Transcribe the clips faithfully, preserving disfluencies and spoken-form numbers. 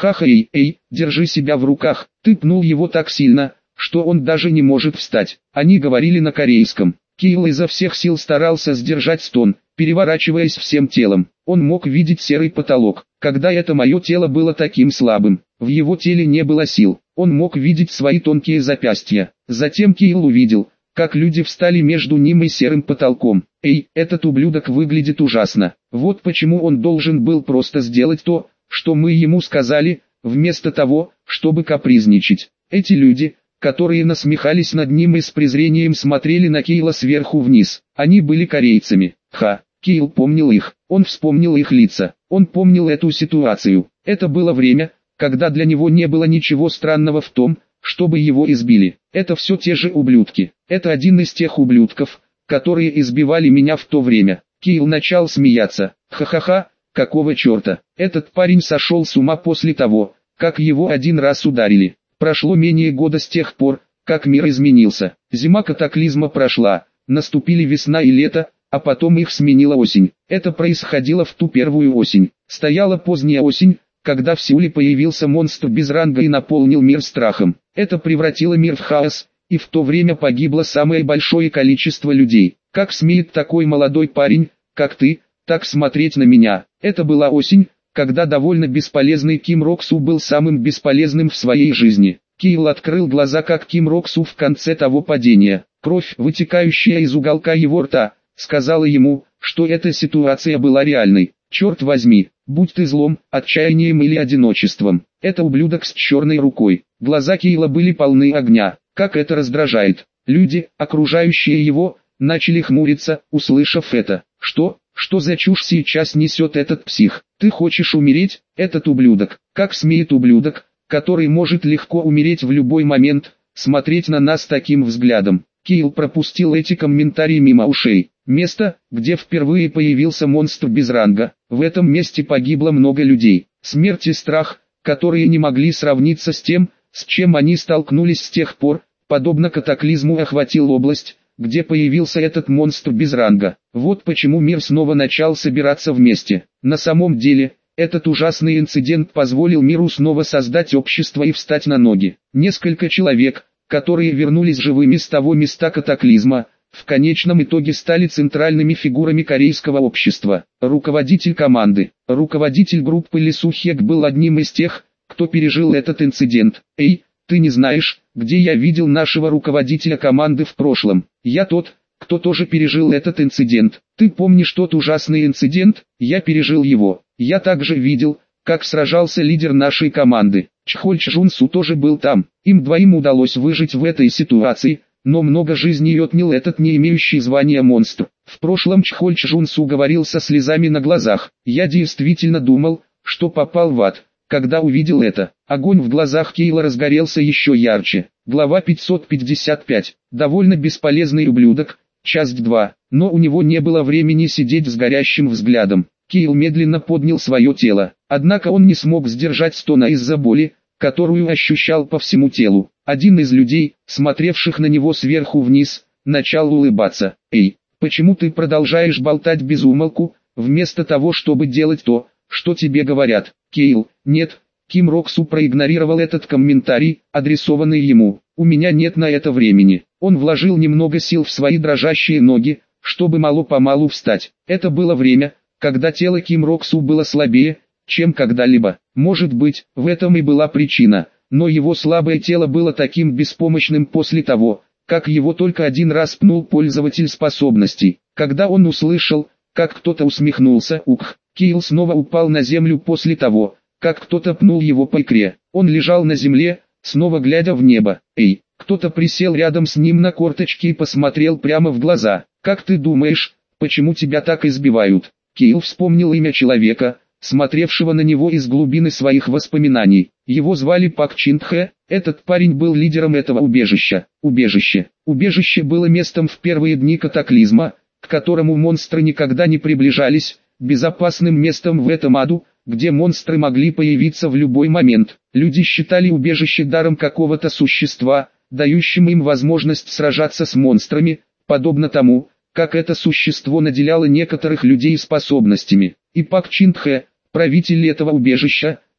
Ха-ха-ха, эй, эй, держи себя в руках. Ты пнул его так сильно, что он даже не может встать. Они говорили на корейском. Килл изо всех сил старался сдержать стон, переворачиваясь всем телом. Он мог видеть серый потолок. Когда это мое тело было таким слабым, в его теле не было сил. Он мог видеть свои тонкие запястья. Затем Килл увидел, как люди встали между ним и серым потолком. Эй, этот ублюдок выглядит ужасно. Вот почему он должен был просто сделать то, что мы ему сказали, вместо того, чтобы капризничать. Эти люди, которые насмехались над ним и с презрением смотрели на Килла сверху вниз. Они были корейцами. Ха, Килл помнил их. Он вспомнил их лица. Он помнил эту ситуацию. Это было время, когда для него не было ничего странного в том, чтобы его избили. Это все те же ублюдки. Это один из тех ублюдков, которые избивали меня в то время. Килл начал смеяться. Ха-ха-ха, какого черта? Этот парень сошел с ума после того, как его один раз ударили. Прошло менее года с тех пор, как мир изменился. Зима катаклизма прошла, наступили весна и лето, а потом их сменила осень. Это происходило в ту первую осень. Стояла поздняя осень, когда в Сеуле появился монстр без ранга и наполнил мир страхом. Это превратило мир в хаос, и в то время погибло самое большое количество людей. Как смеет такой молодой парень, как ты, так смотреть на меня? Это была осень, когда довольно бесполезный Ким Рок-су был самым бесполезным в своей жизни. Килл открыл глаза, как Ким Рок-су в конце того падения. Кровь, вытекающая из уголка его рта, сказала ему, что эта ситуация была реальной. Черт возьми, будь ты злом, отчаянием или одиночеством. Это ублюдок с черной рукой. Глаза Килла были полны огня. Как это раздражает. Люди, окружающие его, начали хмуриться, услышав это. Что? Что за чушь сейчас несет этот псих? Ты хочешь умереть, этот ублюдок? Как смеет ублюдок, который может легко умереть в любой момент, смотреть на нас таким взглядом? Килл пропустил эти комментарии мимо ушей. Место, где впервые появился монстр без ранга. В этом месте погибло много людей. Смерть и страх, которые не могли сравниться с тем, с чем они столкнулись с тех пор, подобно катаклизму охватил область, где появился этот монстр без ранга. Вот почему мир снова начал собираться вместе. На самом деле, этот ужасный инцидент позволил миру снова создать общество и встать на ноги. Несколько человек, которые вернулись живыми с того места катаклизма, в конечном итоге стали центральными фигурами корейского общества. Руководитель команды, руководитель группы Ли Су-хек был одним из тех, кто пережил этот инцидент. Эй, ты не знаешь, где я видел нашего руководителя команды в прошлом? Я тот, кто тоже пережил этот инцидент. Ты помнишь тот ужасный инцидент? Я пережил его. Я также видел, как сражался лидер нашей команды. Чхоль Чжун-су тоже был там. Им двоим удалось выжить в этой ситуации, но много жизней отнял этот не имеющий звания монстр. В прошлом Чхоль Чжун-су говорил со слезами на глазах. Я действительно думал, что попал в ад, когда увидел это. Огонь в глазах Килла разгорелся еще ярче. Глава пятьсот пятьдесят пять. Довольно бесполезный ублюдок. Часть два. Но у него не было времени сидеть с горящим взглядом. Килл медленно поднял свое тело. Однако он не смог сдержать стона из-за боли, которую ощущал по всему телу. Один из людей, смотревших на него сверху вниз, начал улыбаться. «Эй, почему ты продолжаешь болтать без умолку, вместо того, чтобы делать то, что тебе говорят?» «Килл, нет». Ким Рок-су проигнорировал этот комментарий, адресованный ему. «У меня нет на это времени». Он вложил немного сил в свои дрожащие ноги, чтобы мало-помалу встать. Это было время, когда тело Ким Рок-су было слабее, чем когда-либо. Может быть, в этом и была причина, но его слабое тело было таким беспомощным после того, как его только один раз пнул пользователь способностей. Когда он услышал, как кто-то усмехнулся, ух, Килл снова упал на землю после того, как кто-то пнул его по икре. Он лежал на земле, снова глядя в небо. «Эй!» Кто-то присел рядом с ним на корточки и посмотрел прямо в глаза. «Как ты думаешь, почему тебя так избивают?» Килл вспомнил имя человека, смотревшего на него из глубины своих воспоминаний. Его звали Пак Чин Хэ. Этот парень был лидером этого убежища. Убежище. Убежище было местом в первые дни катаклизма, к которому монстры никогда не приближались, безопасным местом в этом аду, где монстры могли появиться в любой момент. Люди считали убежище даром какого-то существа, дающим им возможность сражаться с монстрами, подобно тому, как это существо наделяло некоторых людей способностями. И Пак Чин Хэ, правитель этого убежища,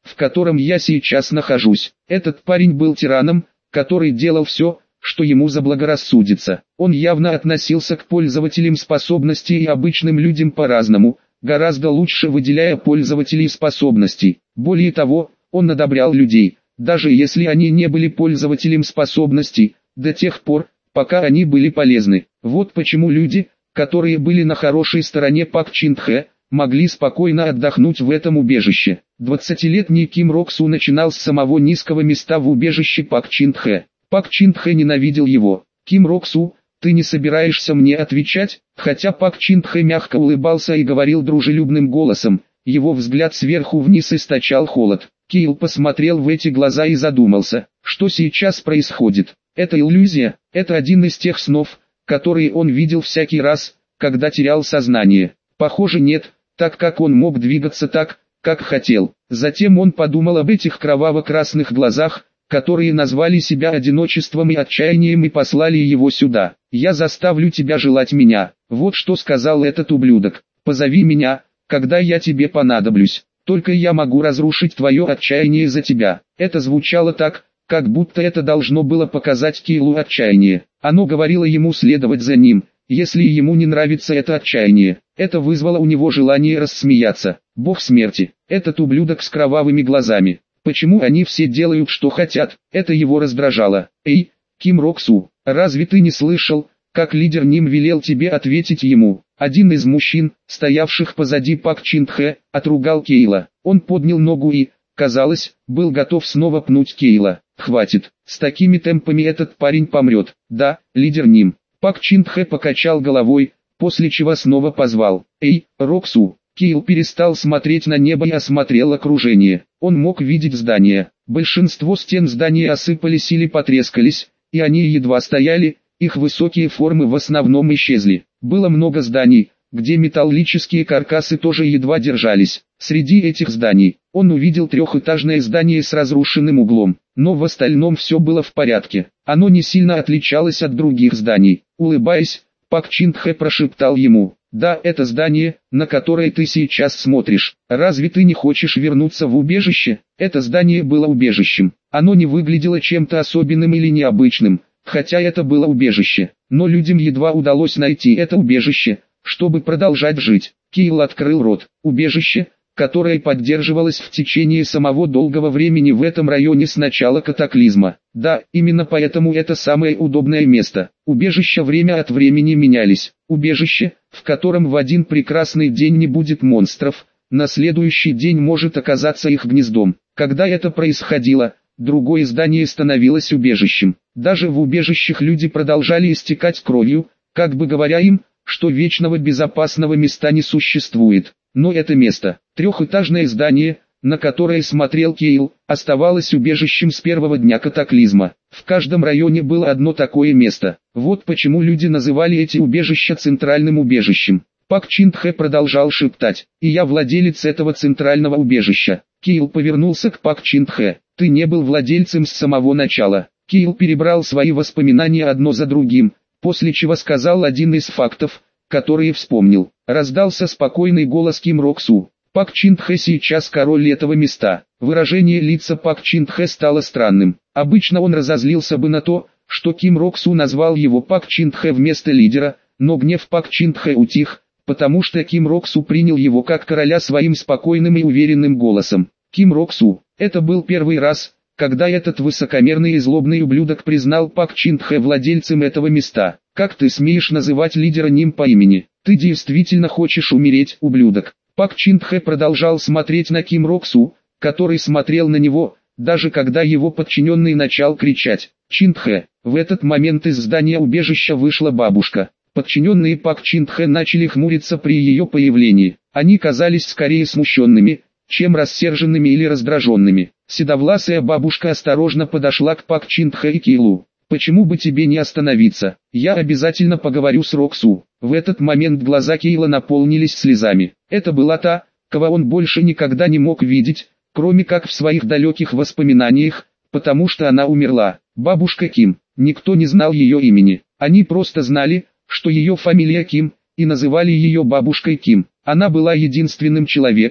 в котором я сейчас нахожусь. Этот парень был тираном, который делал все, что ему заблагорассудится. Он явно относился к пользователям способностей и обычным людям по-разному, гораздо лучше выделяя пользователей способностей. Более того, он одобрял людей, даже если они не были пользователем способностей, до тех пор, пока они были полезны. Вот почему люди, которые были на хорошей стороне Пак Чин Тхэ, могли спокойно отдохнуть в этом убежище. Двадцатилетний Ким Рок Су начинал с самого низкого места в убежище Пак Чин Тхэ. Пак Чин Тхэ ненавидел его. «Ким Рок Су, ты не собираешься мне отвечать?» Хотя Пак Чин Тхэ мягко улыбался и говорил дружелюбным голосом, его взгляд сверху вниз источал холод. Кейл посмотрел в эти глаза и задумался, что сейчас происходит. Это иллюзия, это один из тех снов, которые он видел всякий раз, когда терял сознание. Похоже, нет, так как он мог двигаться так, как хотел. Затем он подумал об этих кроваво-красных глазах, которые назвали себя одиночеством и отчаянием и послали его сюда. «Я заставлю тебя желать меня», вот что сказал этот ублюдок. «Позови меня, когда я тебе понадоблюсь. Только я могу разрушить твое отчаяние за тебя». Это звучало так, как будто это должно было показать Кейлу отчаяние. Оно говорило ему следовать за ним, если ему не нравится это отчаяние. Это вызвало у него желание рассмеяться. Бог смерти, этот ублюдок с кровавыми глазами. Почему они все делают, что хотят? Это его раздражало. «Эй, Ким Рок Су, разве ты не слышал, как лидер Ним велел тебе ответить ему?» Один из мужчин, стоявших позади Пак Чин Тхэ, отругал Кейла. Он поднял ногу и, казалось, был готов снова пнуть Кейла. «Хватит, с такими темпами этот парень помрет». «Да, лидер Ним». Пак Чин Тхэ покачал головой, после чего снова позвал. «Эй, Рок Су». Кейл перестал смотреть на небо и осмотрел окружение. Он мог видеть здания. Большинство стен здания осыпались или потрескались, и они едва стояли, их высокие формы в основном исчезли. Было много зданий, где металлические каркасы тоже едва держались. Среди этих зданий, он увидел трехэтажное здание с разрушенным углом, но в остальном все было в порядке. Оно не сильно отличалось от других зданий. Улыбаясь, Пак Чин Тхэ прошептал ему: «Да, это здание, на которое ты сейчас смотришь. Разве ты не хочешь вернуться в убежище?» Это здание было убежищем. Оно не выглядело чем-то особенным или необычным, хотя это было убежище. Но людям едва удалось найти это убежище, чтобы продолжать жить. Кейл открыл рот. Убежище, которое поддерживалось в течение самого долгого времени в этом районе с начала катаклизма. Да, именно поэтому это самое удобное место. Убежища время от времени менялись. Убежище, в котором в один прекрасный день не будет монстров, на следующий день может оказаться их гнездом. Когда это происходило, другое здание становилось убежищем. Даже в убежищах люди продолжали истекать кровью, как бы говоря им, что вечного безопасного места не существует. Но это место, трехэтажное здание, на которое смотрел Кейл, оставалось убежищем с первого дня катаклизма. В каждом районе было одно такое место. Вот почему люди называли эти убежища центральным убежищем. Пак Чин Тхэ продолжал шептать: «И я владелец этого центрального убежища». Кейл повернулся к Пак Чин Тхэ. «Ты не был владельцем с самого начала». Кейл перебрал свои воспоминания одно за другим, после чего сказал один из фактов, которые вспомнил. Раздался спокойный голос Ким Рок Су. «Пак Чин Тхэ сейчас король этого места». Выражение лица Пак Чин Тхэ стало странным. Обычно он разозлился бы на то, что Ким Рок Су назвал его Пак Чин Тхэ вместо лидера, но гнев Пак Чин Тхэ утих, потому что Ким Рок Су принял его как короля своим спокойным и уверенным голосом. Ким Рок Су. Это был первый раз, когда этот высокомерный и злобный ублюдок признал Пак Чин Тхэ владельцем этого места. «Как ты смеешь называть лидера Ним по имени? Ты действительно хочешь умереть, ублюдок?» Пак Чин Тхэ продолжал смотреть на Ким Рок Су, который смотрел на него, даже когда его подчиненный начал кричать: «Чин Тхэ!». В этот момент из здания убежища вышла бабушка. Подчиненные Пак Чин Тхэ начали хмуриться при ее появлении. Они казались скорее смущенными, чем рассерженными или раздраженными. Седовласая бабушка осторожно подошла к Пак Чин Тхэ и Кейлу. «Почему бы тебе не остановиться? Я обязательно поговорю с Рок Су». В этот момент глаза Кейла наполнились слезами. Это была та, кого он больше никогда не мог видеть, кроме как в своих далеких воспоминаниях, потому что она умерла. Бабушка Ким. Никто не знал ее имени. Они просто знали, что ее фамилия Ким, и называли ее бабушкой Ким. Она была единственным человеком,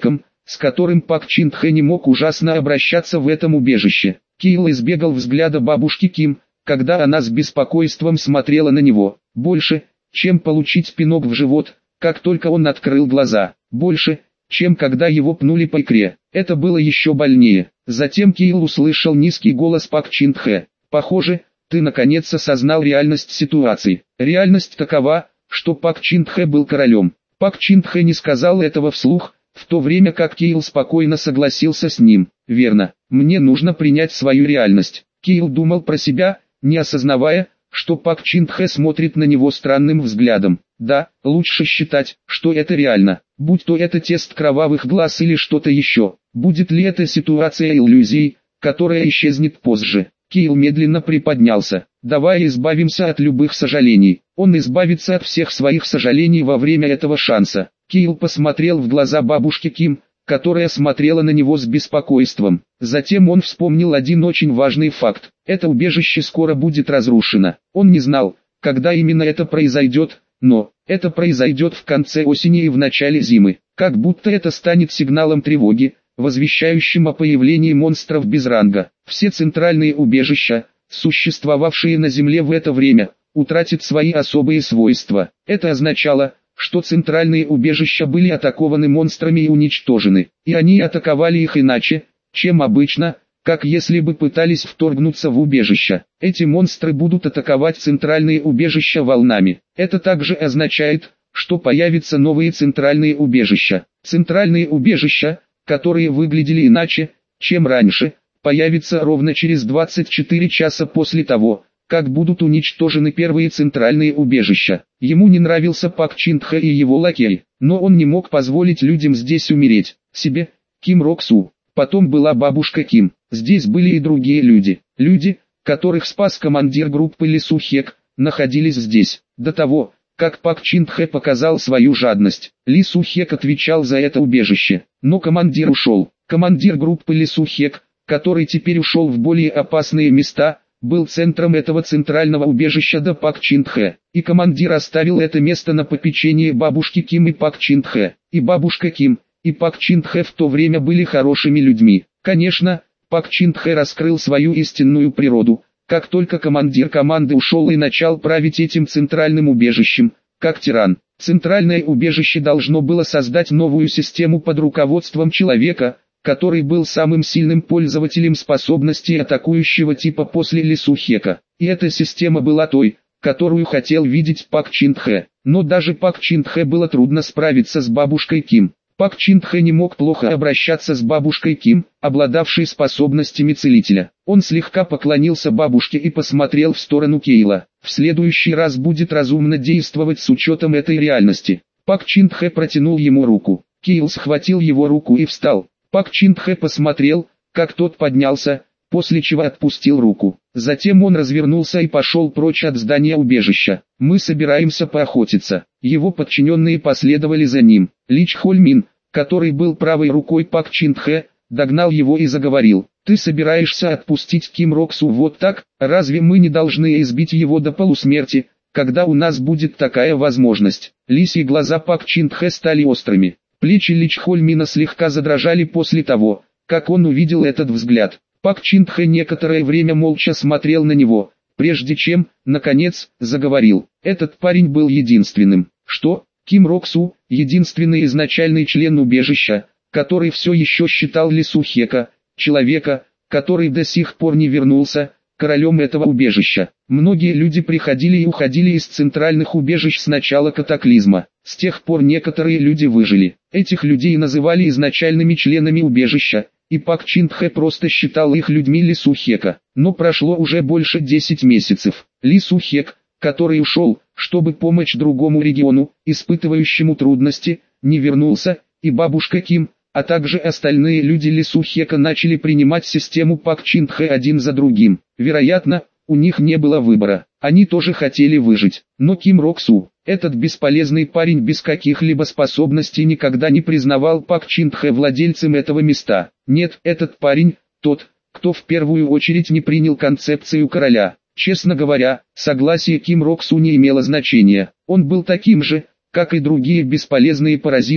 с которым Пак Чин Тхэ не мог ужасно обращаться в этом убежище. Кейл избегал взгляда бабушки Ким, когда она с беспокойством смотрела на него. Больше, чем получить пинок в живот, как только он открыл глаза. Больше, чем когда его пнули по икре. Это было еще больнее. Затем Кейл услышал низкий голос Пак Чин Тхэ. «Похоже, ты наконец осознал реальность ситуации». Реальность такова, что Пак Чин Тхэ был королем. Пак Чин Тхэ не сказал этого вслух, в то время как Кейл спокойно согласился с ним. «Верно, мне нужно принять свою реальность». Кейл думал про себя, не осознавая, что Пак Чин Тхэ смотрит на него странным взглядом. Да, лучше считать, что это реально, будь то это тест кровавых глаз или что-то еще. Будет ли эта ситуация иллюзией, которая исчезнет позже? Кейл медленно приподнялся. «Давай избавимся от любых сожалений». Он избавится от всех своих сожалений во время этого шанса. Кейл посмотрел в глаза бабушки Ким, которая смотрела на него с беспокойством. Затем он вспомнил один очень важный факт. Это убежище скоро будет разрушено. Он не знал, когда именно это произойдет, но это произойдет в конце осени и в начале зимы. Как будто это станет сигналом тревоги, возвещающим о появлении монстров без ранга. Все центральные убежища, существовавшие на Земле в это время, утратят свои особые свойства. Это означало, что центральные убежища были атакованы монстрами и уничтожены, и они атаковали их иначе, чем обычно, как если бы пытались вторгнуться в убежище. Эти монстры будут атаковать центральные убежища волнами. Это также означает, что появятся новые центральные убежища. Центральные убежища, которые выглядели иначе, чем раньше, появятся ровно через двадцать четыре часа после того, как будут уничтожены первые центральные убежища. Ему не нравился Пак Чин Тхэ и его лакей, но он не мог позволить людям здесь умереть. Себе, Ким Рок Су. Потом была бабушка Ким. Здесь были и другие люди. Люди, которых спас командир группы Ли Су Хек, находились здесь. До того, как Пак Чин Тхэ показал свою жадность, Ли Су Хек отвечал за это убежище. Но командир ушел. Командир группы Ли Су Хек, который теперь ушел в более опасные места, был центром этого центрального убежища до Пак Чин Тхэ. И командир оставил это место на попечение бабушки Ким и Пак Чин Тхэ. И бабушка Ким, и Пак Чин Тхэ в то время были хорошими людьми. Конечно, Пак Чин Тхэ раскрыл свою истинную природу, как только командир команды ушел и начал править этим центральным убежищем, как тиран. Центральное убежище должно было создать новую систему под руководством человека, который был самым сильным пользователем способностей атакующего типа после Ли Су Хека. И эта система была той, которую хотел видеть Пак Чин Тхэ. Но даже Пак Чин Тхэ было трудно справиться с бабушкой Ким. Пак Чин Тхэ не мог плохо обращаться с бабушкой Ким, обладавшей способностями целителя. Он слегка поклонился бабушке и посмотрел в сторону Кейла. В следующий раз будет разумно действовать с учетом этой реальности. Пак Чин Тхэ протянул ему руку. Кейл схватил его руку и встал. Пак Чин Тхэ посмотрел, как тот поднялся, после чего отпустил руку. Затем он развернулся и пошел прочь от здания убежища. «Мы собираемся поохотиться». Его подчиненные последовали за ним. Ли Чхольмин, который был правой рукой Пак Чин Тхэ, догнал его и заговорил. «Ты собираешься отпустить Ким Рок Су вот так? Разве мы не должны избить его до полусмерти, когда у нас будет такая возможность?» Лисьи глаза Пак Чин Тхэ стали острыми. Плечи Ли Чхольмина слегка задрожали после того, как он увидел этот взгляд. Пак Чин Тхэ некоторое время молча смотрел на него, прежде чем, наконец, заговорил. Этот парень был единственным. Что? Ким Рок Су, единственный изначальный член убежища, который все еще считал Ли Су Хека, человека, который до сих пор не вернулся, королем этого убежища. Многие люди приходили и уходили из центральных убежищ с начала катаклизма. С тех пор некоторые люди выжили. Этих людей называли изначальными членами убежища, и Пак Чин Тхэ просто считал их людьми Ли Су Хека. Но прошло уже больше десяти месяцев. Ли Су Хек, который ушел, чтобы помочь другому региону, испытывающему трудности, не вернулся, и бабушка Ким, а также остальные люди Ли Су Хека начали принимать систему Пак Чин Тхэ один за другим. Вероятно, у них не было выбора. Они тоже хотели выжить. Но Ким Рок Су, этот бесполезный парень без каких-либо способностей, никогда не признавал Пак Чин Тхэ владельцем этого места. Нет, этот парень, тот, кто в первую очередь не принял концепцию короля. Честно говоря, согласие Ким Рок Су не имело значения. Он был таким же, как и другие бесполезные паразиты,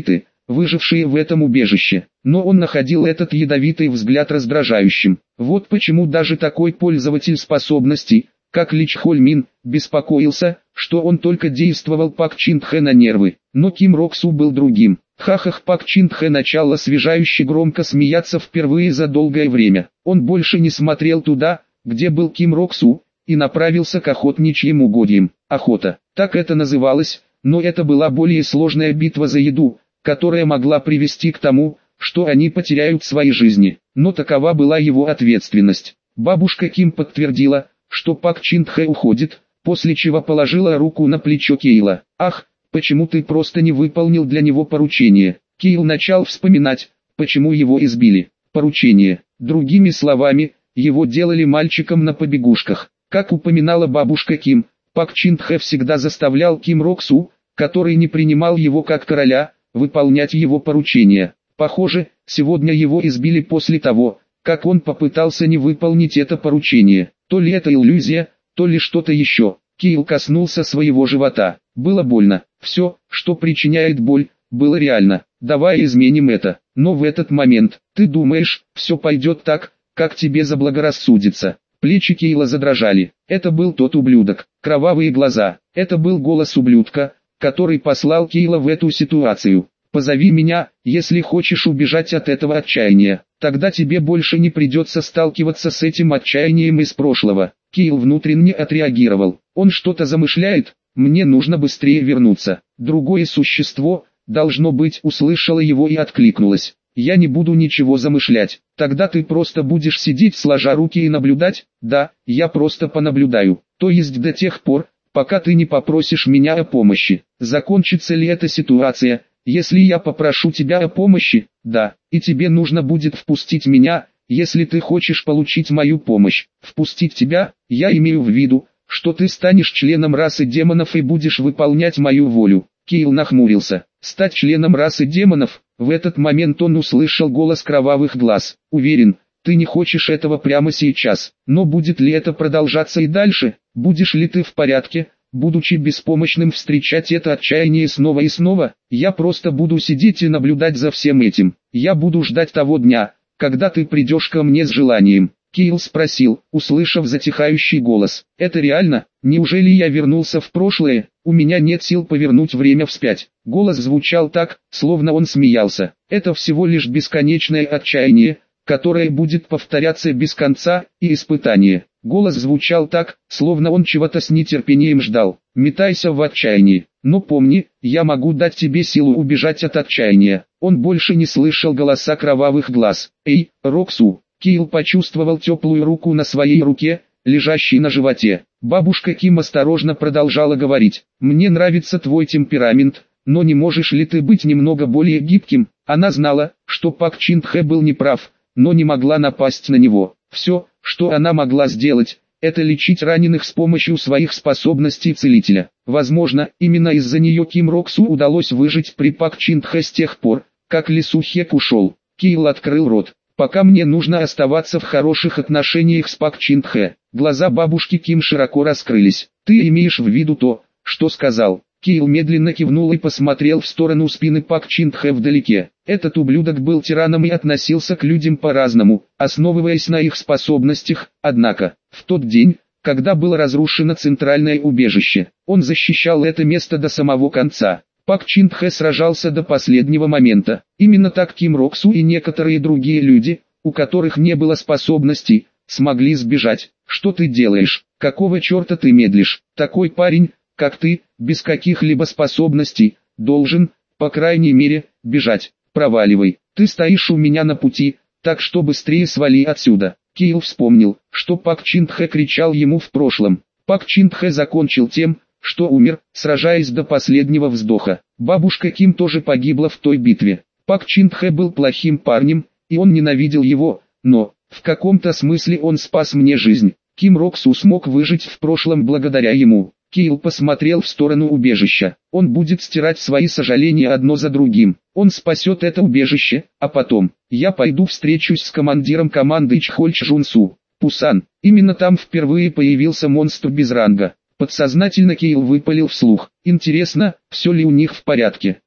выжившие в этом убежище. Но он находил этот ядовитый взгляд раздражающим. Вот почему даже такой пользователь способностей, как Ли Чхоль-мин, беспокоился, что он только действовал Пак Чин Тхэ на нервы. Но Ким Рок Су был другим. Хахах Пак Чин Тхэ начал освежающе громко смеяться впервые за долгое время. Он больше не смотрел туда, где был Ким Рок Су, и направился к охотничьим угодьям. Охота, так это называлось, но это была более сложная битва за еду, которая могла привести к тому, что они потеряют свои жизни. Но такова была его ответственность. Бабушка Ким подтвердила, что Пак Чин Тхэ уходит, после чего положила руку на плечо Кейла. «Ах, почему ты просто не выполнил для него поручение?» Кейл начал вспоминать, почему его избили. Поручение. Другими словами, его делали мальчиком на побегушках. Как упоминала бабушка Ким, Пак Чин Тхэ всегда заставлял Ким Рок Су, который не принимал его как короля, выполнять его поручения. Похоже, сегодня его избили после того, как он попытался не выполнить это поручение. То ли это иллюзия, то ли что-то еще. Кейл коснулся своего живота. Было больно. Все, что причиняет боль, было реально. Давай изменим это. Но в этот момент, ты думаешь, все пойдет так, как тебе заблагорассудится. Плечи Кейла задрожали. Это был тот ублюдок. Кровавые глаза. Это был голос ублюдка, который послал Кейла в эту ситуацию. «Позови меня, если хочешь убежать от этого отчаяния. Тогда тебе больше не придется сталкиваться с этим отчаянием из прошлого». Кейл внутренне отреагировал. Он что-то замышляет, мне нужно быстрее вернуться. Другое существо, должно быть, услышало его и откликнулось. «Я не буду ничего замышлять. Тогда ты просто будешь сидеть сложа руки и наблюдать?» «Да, я просто понаблюдаю. То есть до тех пор, пока ты не попросишь меня о помощи. Закончится ли эта ситуация, если я попрошу тебя о помощи?» «Да, и тебе нужно будет впустить меня, если ты хочешь получить мою помощь». «Впустить тебя? Я имею в виду, что ты станешь членом расы демонов и будешь выполнять мою волю». Кейл нахмурился. Стать членом расы демонов? В этот момент он услышал голос кровавых глаз. «Уверен, ты не хочешь этого прямо сейчас. Но будет ли это продолжаться и дальше? Будешь ли ты в порядке, будучи беспомощным, встречать это отчаяние снова и снова? Я просто буду сидеть и наблюдать за всем этим. Я буду ждать того дня, когда ты придешь ко мне с желанием». Кейл спросил, услышав затихающий голос. «Это реально? Неужели я вернулся в прошлое? У меня нет сил повернуть время вспять». Голос звучал так, словно он смеялся. «Это всего лишь бесконечное отчаяние, которое будет повторяться без конца, и испытание». Голос звучал так, словно он чего-то с нетерпением ждал. «Метайся в отчаянии. Но помни, я могу дать тебе силу убежать от отчаяния». Он больше не слышал голоса кровавых глаз. «Эй, Рок Су!» Кейл почувствовал теплую руку на своей руке, лежащей на животе. Бабушка Ким осторожно продолжала говорить. «Мне нравится твой темперамент, но не можешь ли ты быть немного более гибким?» Она знала, что Пак Чин Тхэ был неправ, но не могла напасть на него. Все, что она могла сделать, это лечить раненых с помощью своих способностей целителя. Возможно, именно из-за нее Ким Рок Су удалось выжить при Пак Чин Тхэ с тех пор, как Ли Су Хек ушел. Кейл открыл рот. «Пока мне нужно оставаться в хороших отношениях с Пак Чин Тхэ». Глаза бабушки Ким широко раскрылись. «Ты имеешь в виду то, что сказал?» Кейл медленно кивнул и посмотрел в сторону спины Пак Чин Тхэ вдалеке. Этот ублюдок был тираном и относился к людям по-разному, основываясь на их способностях. Однако, в тот день, когда было разрушено центральное убежище, он защищал это место до самого конца. Пак Чин Тхэ сражался до последнего момента. Именно так Ким Рок Су и некоторые другие люди, у которых не было способностей, смогли сбежать. «Что ты делаешь? Какого черта ты медлишь? Такой парень, как ты, без каких-либо способностей, должен, по крайней мере, бежать. Проваливай. Ты стоишь у меня на пути, так что быстрее свали отсюда». Кейл вспомнил, что Пак Чин Тхэ кричал ему в прошлом. Пак Чин Тхэ закончил тем, что умер, сражаясь до последнего вздоха. Бабушка Ким тоже погибла в той битве. Пак Чин Тхэ был плохим парнем, и он ненавидел его, но, в каком-то смысле он спас мне жизнь. Ким Рок Су смог выжить в прошлом благодаря ему. Кейл посмотрел в сторону убежища. Он будет стирать свои сожаления одно за другим. Он спасет это убежище, а потом, я пойду встречусь с командиром команды Чхоль Чжунсу. Пусан. Именно там впервые появился монстр без ранга. Подсознательно Кейл выпалил вслух. Интересно, все ли у них в порядке.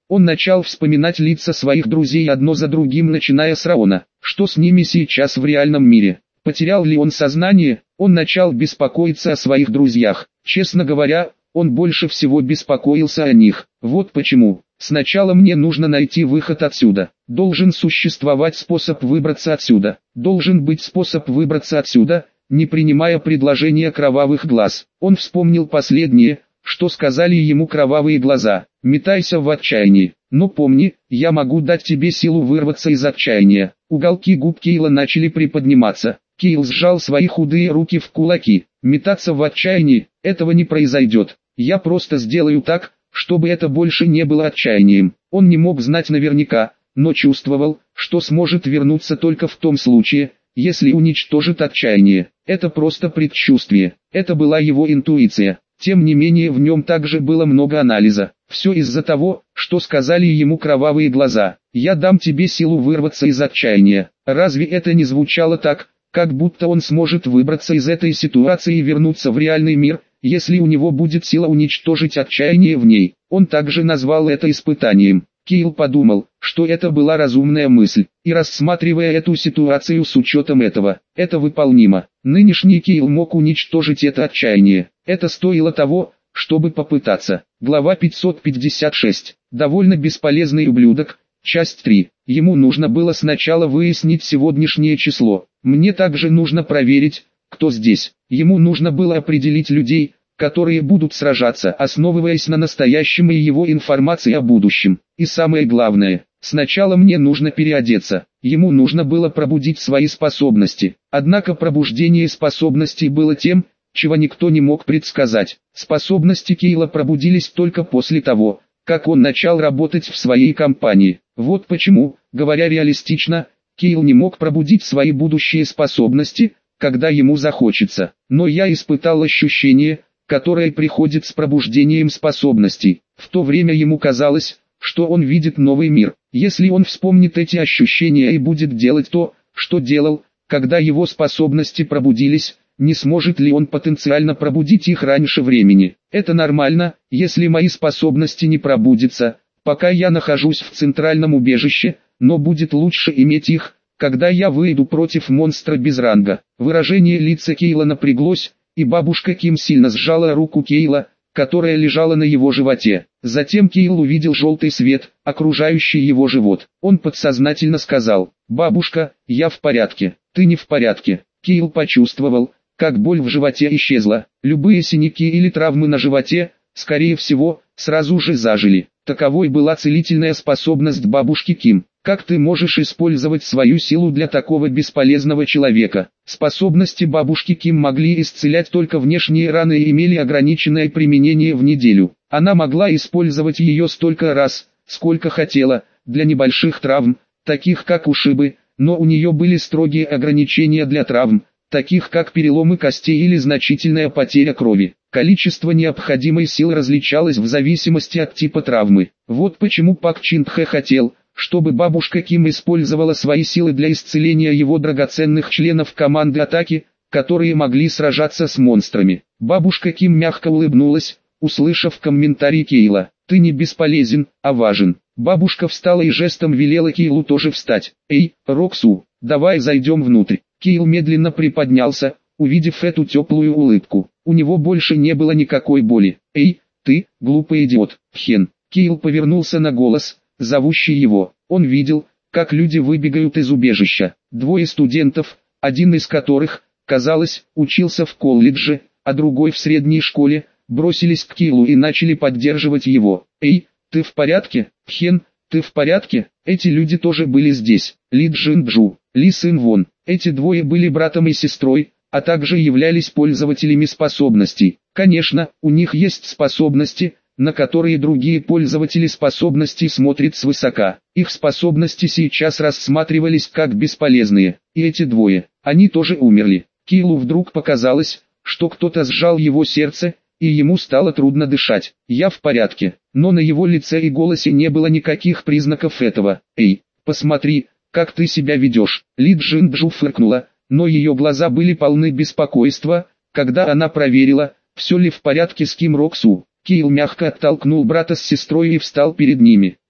Он начал вспоминать лица своих друзей одно за другим, начиная с Раона. Что с ними сейчас в реальном мире? Потерял ли он сознание? Он начал беспокоиться о своих друзьях. Честно говоря, он больше всего беспокоился о них. Вот почему. Сначала мне нужно найти выход отсюда. Должен существовать способ выбраться отсюда. Должен быть способ выбраться отсюда, не принимая предложения кровавых глаз. Он вспомнил последнее, что сказали ему кровавые глаза. Метайся в отчаянии. Но помни, я могу дать тебе силу вырваться из отчаяния. Уголки губ Кейла начали приподниматься. Кейл сжал свои худые руки в кулаки. Метаться в отчаянии, этого не произойдет. Я просто сделаю так, чтобы это больше не было отчаянием. Он не мог знать наверняка, но чувствовал, что сможет вернуться только в том случае, если уничтожит отчаяние. Это просто предчувствие. Это была его интуиция. Тем не менее в нем также было много анализа. Все из-за того, что сказали ему кровавые глаза. «Я дам тебе силу вырваться из отчаяния». Разве это не звучало так, как будто он сможет выбраться из этой ситуации и вернуться в реальный мир, если у него будет сила уничтожить отчаяние в ней? Он также назвал это испытанием. Кейл подумал, что это была разумная мысль, и рассматривая эту ситуацию с учетом этого, это выполнимо. Нынешний Кейл мог уничтожить это отчаяние. Это стоило того, чтобы попытаться. Глава пятьсот пятьдесят шесть. Довольно бесполезный ублюдок. Часть три. Ему нужно было сначала выяснить сегодняшнее число. Мне также нужно проверить, кто здесь. Ему нужно было определить людей, которые будут сражаться, основываясь на настоящем и его информации о будущем. И самое главное, сначала мне нужно переодеться. Ему нужно было пробудить свои способности. Однако пробуждение способностей было тем, чего никто не мог предсказать. Способности Кейла пробудились только после того, как он начал работать в своей компании. Вот почему, говоря реалистично, Кейл не мог пробудить свои будущие способности, когда ему захочется. Но я испытал ощущение, которое приходит с пробуждением способностей. В то время ему казалось, что он видит новый мир. Если он вспомнит эти ощущения и будет делать то, что делал, когда его способности пробудились, не сможет ли он потенциально пробудить их раньше времени? Это нормально, если мои способности не пробудятся, пока я нахожусь в центральном убежище, но будет лучше иметь их, когда я выйду против монстра без ранга. Выражение лица Кейла напряглось, и бабушка Ким сильно сжала руку Кейла, которая лежала на его животе. Затем Кейл увидел желтый свет, окружающий его живот. Он подсознательно сказал: «Бабушка, я в порядке». «Ты не в порядке». Кейл почувствовал, как боль в животе исчезла. Любые синяки или травмы на животе, скорее всего, сразу же зажили. Таковой была целительная способность бабушки Ким. Как ты можешь использовать свою силу для такого бесполезного человека? Способности бабушки Ким могли исцелять только внешние раны и имели ограниченное применение в неделю. Она могла использовать ее столько раз, сколько хотела, для небольших травм, таких как ушибы, но у нее были строгие ограничения для травм, таких как переломы костей или значительная потеря крови. Количество необходимой силы различалось в зависимости от типа травмы. Вот почему Пак Чин Пхэ хотел, чтобы бабушка Ким использовала свои силы для исцеления его драгоценных членов команды атаки, которые могли сражаться с монстрами. Бабушка Ким мягко улыбнулась, услышав комментарий Кейла: «Ты не бесполезен, а важен». Бабушка встала и жестом велела Кейлу тоже встать. «Эй, Роксу, давай зайдем внутрь». Кейл медленно приподнялся, увидев эту теплую улыбку. У него больше не было никакой боли. «Эй, ты, глупый идиот, Пхен». Кейл повернулся на голос, зовущий его. Он видел, как люди выбегают из убежища. Двое студентов, один из которых, казалось, учился в колледже, а другой в средней школе, бросились к Кейлу и начали поддерживать его. «Эй, ты в порядке, Пхен, ты в порядке?» Эти люди тоже были здесь. Ли Джин-Джу, Ли Сын-Вон. Эти двое были братом и сестрой, а также являлись пользователями способностей. Конечно, у них есть способности, на которые другие пользователи способностей смотрят свысока. Их способности сейчас рассматривались как бесполезные. И эти двое, они тоже умерли. Кейлу вдруг показалось, что кто-то сжал его сердце, и ему стало трудно дышать. «Я в порядке», но на его лице и голосе не было никаких признаков этого. «Эй, посмотри, как ты себя ведешь». Ли Джин-Джу фыркнула, но ее глаза были полны беспокойства, когда она проверила, все ли в порядке с Ким Роксу. Кейл мягко оттолкнул брата с сестрой и встал перед ними.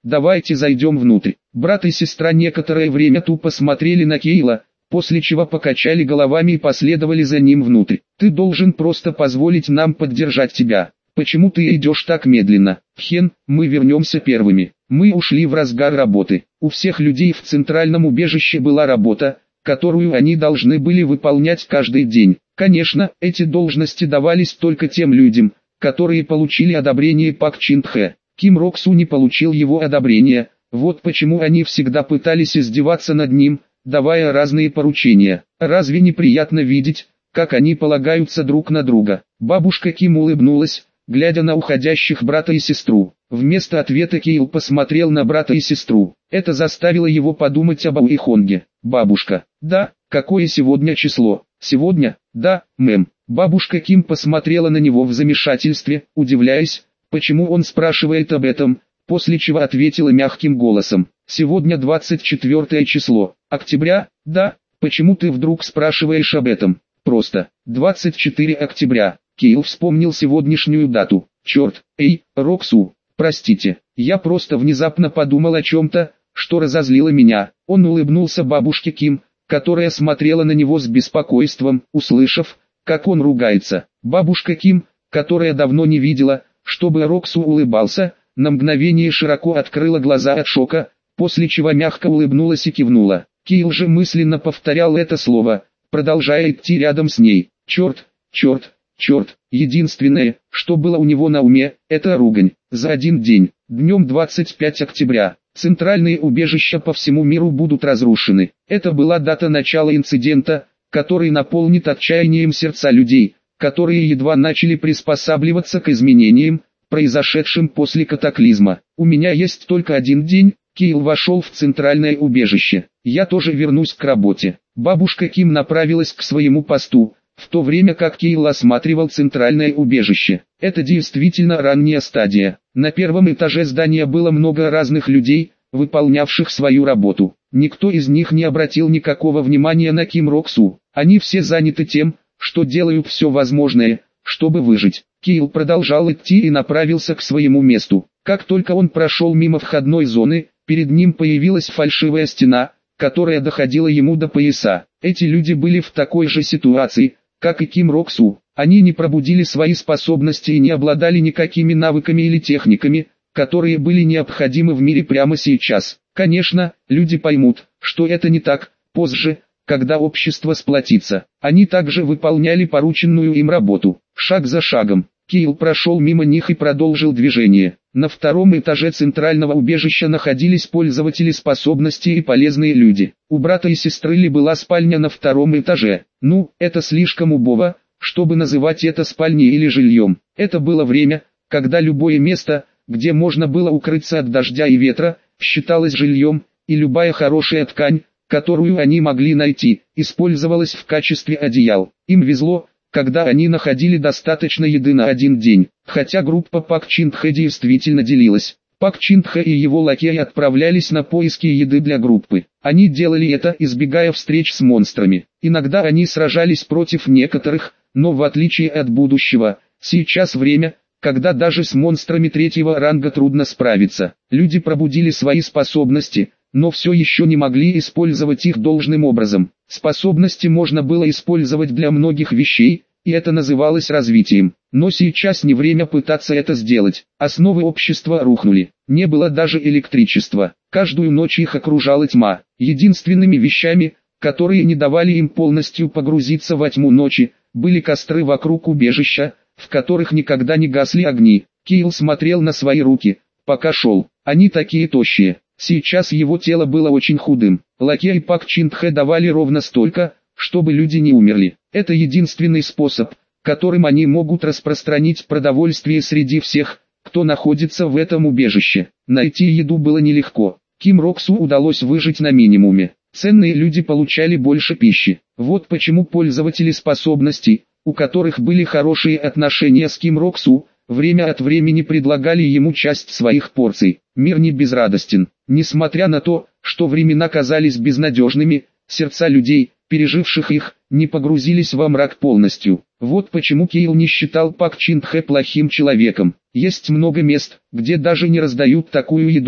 давайте зайдем внутрь. Брат и сестра некоторое время тупо смотрели на Кейла, после чего покачали головами и последовали за ним внутрь. Ты должен просто позволить нам поддержать тебя. Почему ты идешь так медленно? Хен, мы вернемся первыми. Мы ушли в разгар работы. У всех людей в центральном убежище была работа, которую они должны были выполнять каждый день. Конечно, эти должности давались только тем людям, которые получили одобрение Пак Чин Тхэ. Ким Рок Су не получил его одобрения, вот почему они всегда пытались издеваться над ним, давая разные поручения. Разве неприятно видеть, как они полагаются друг на друга? Бабушка Ким улыбнулась, глядя на уходящих брата и сестру. Вместо ответа Кейл посмотрел на брата и сестру. Это заставило его подумать об Ауихонге. Бабушка: да, какое сегодня число? Сегодня? Да, мэм. Бабушка Ким посмотрела на него в замешательстве, удивляясь, почему он спрашивает об этом, после чего ответила мягким голосом: сегодня двадцать четвёртое число, октября, да, почему ты вдруг спрашиваешь об этом? Просто, двадцать четвёртое октября. Кейл вспомнил сегодняшнюю дату. Черт, эй, Роксу, простите, я просто внезапно подумал о чем-то, что разозлило меня. Он улыбнулся бабушке Ким, которая смотрела на него с беспокойством, услышав, как он ругается. Бабушка Ким, которая давно не видела, чтобы Роксу улыбался, на мгновение широко открыла глаза от шока, после чего мягко улыбнулась и кивнула. Кейл же мысленно повторял это слово, продолжая идти рядом с ней. Черт, черт, черт. Единственное, что было у него на уме, это ругань. За один день, днем двадцать пятого октября, центральные убежища по всему миру будут разрушены. Это была дата начала инцидента, который наполнит отчаянием сердца людей, которые едва начали приспосабливаться к изменениям, произошедшим после катаклизма. У меня есть только один день. Кейл вошел в центральное убежище. Я тоже вернусь к работе. Бабушка Ким направилась к своему посту, в то время как Кейл осматривал центральное убежище. Это действительно ранняя стадия. На первом этаже здания было много разных людей, выполнявших свою работу. Никто из них не обратил никакого внимания на Ким Рок Су. Они все заняты тем, что делают все возможное, чтобы выжить. Кейл продолжал идти и направился к своему месту. Как только он прошел мимо входной зоны, перед ним появилась фальшивая стена, которая доходила ему до пояса. Эти люди были в такой же ситуации, как и Ким Рок Су. Они не пробудили свои способности и не обладали никакими навыками или техниками, которые были необходимы в мире прямо сейчас. Конечно, люди поймут, что это не так, позже, когда общество сплотится. Они также выполняли порученную им работу. Шаг за шагом, Кейл прошел мимо них и продолжил движение. На втором этаже центрального убежища находились пользователи способностей и полезные люди. У брата и сестры Ли была спальня на втором этаже. Ну, это слишком убого, чтобы называть это спальней или жильем. Это было время, когда любое место, где можно было укрыться от дождя и ветра, считалось жильем, и любая хорошая ткань, которую они могли найти, использовалась в качестве одеял. Им везло, когда они находили достаточно еды на один день. Хотя группа Пак Чин Тхэ действительно делилась. Пак Чин Тхэ и его лакеи отправлялись на поиски еды для группы. Они делали это, избегая встреч с монстрами. Иногда они сражались против некоторых, но в отличие от будущего, сейчас время, когда даже с монстрами третьего ранга трудно справиться. Люди пробудили свои способности, но все еще не могли использовать их должным образом. Способности можно было использовать для многих вещей, и это называлось развитием. Но сейчас не время пытаться это сделать. Основы общества рухнули. Не было даже электричества. Каждую ночь их окружала тьма. Единственными вещами, которые не давали им полностью погрузиться во тьму ночи, были костры вокруг убежища, в которых никогда не гасли огни. Кейл смотрел на свои руки, пока шел. Они такие тощие. Сейчас его тело было очень худым. Лакеи Пак Чин Тхэ давали ровно столько, чтобы люди не умерли. Это единственный способ, которым они могут распространить продовольствие среди всех, кто находится в этом убежище. Найти еду было нелегко. Ким Рок Су удалось выжить на минимуме. Ценные люди получали больше пищи. Вот почему пользователи способностей, у которых были хорошие отношения с Ким Рок Су, время от времени предлагали ему часть своих порций. Мир не безрадостен. Несмотря на то, что времена казались безнадежными, сердца людей, переживших их, не погрузились во мрак полностью. Вот почему Кейл не считал Пак Чин Тхэ плохим человеком. Есть много мест, где даже не раздают такую еду,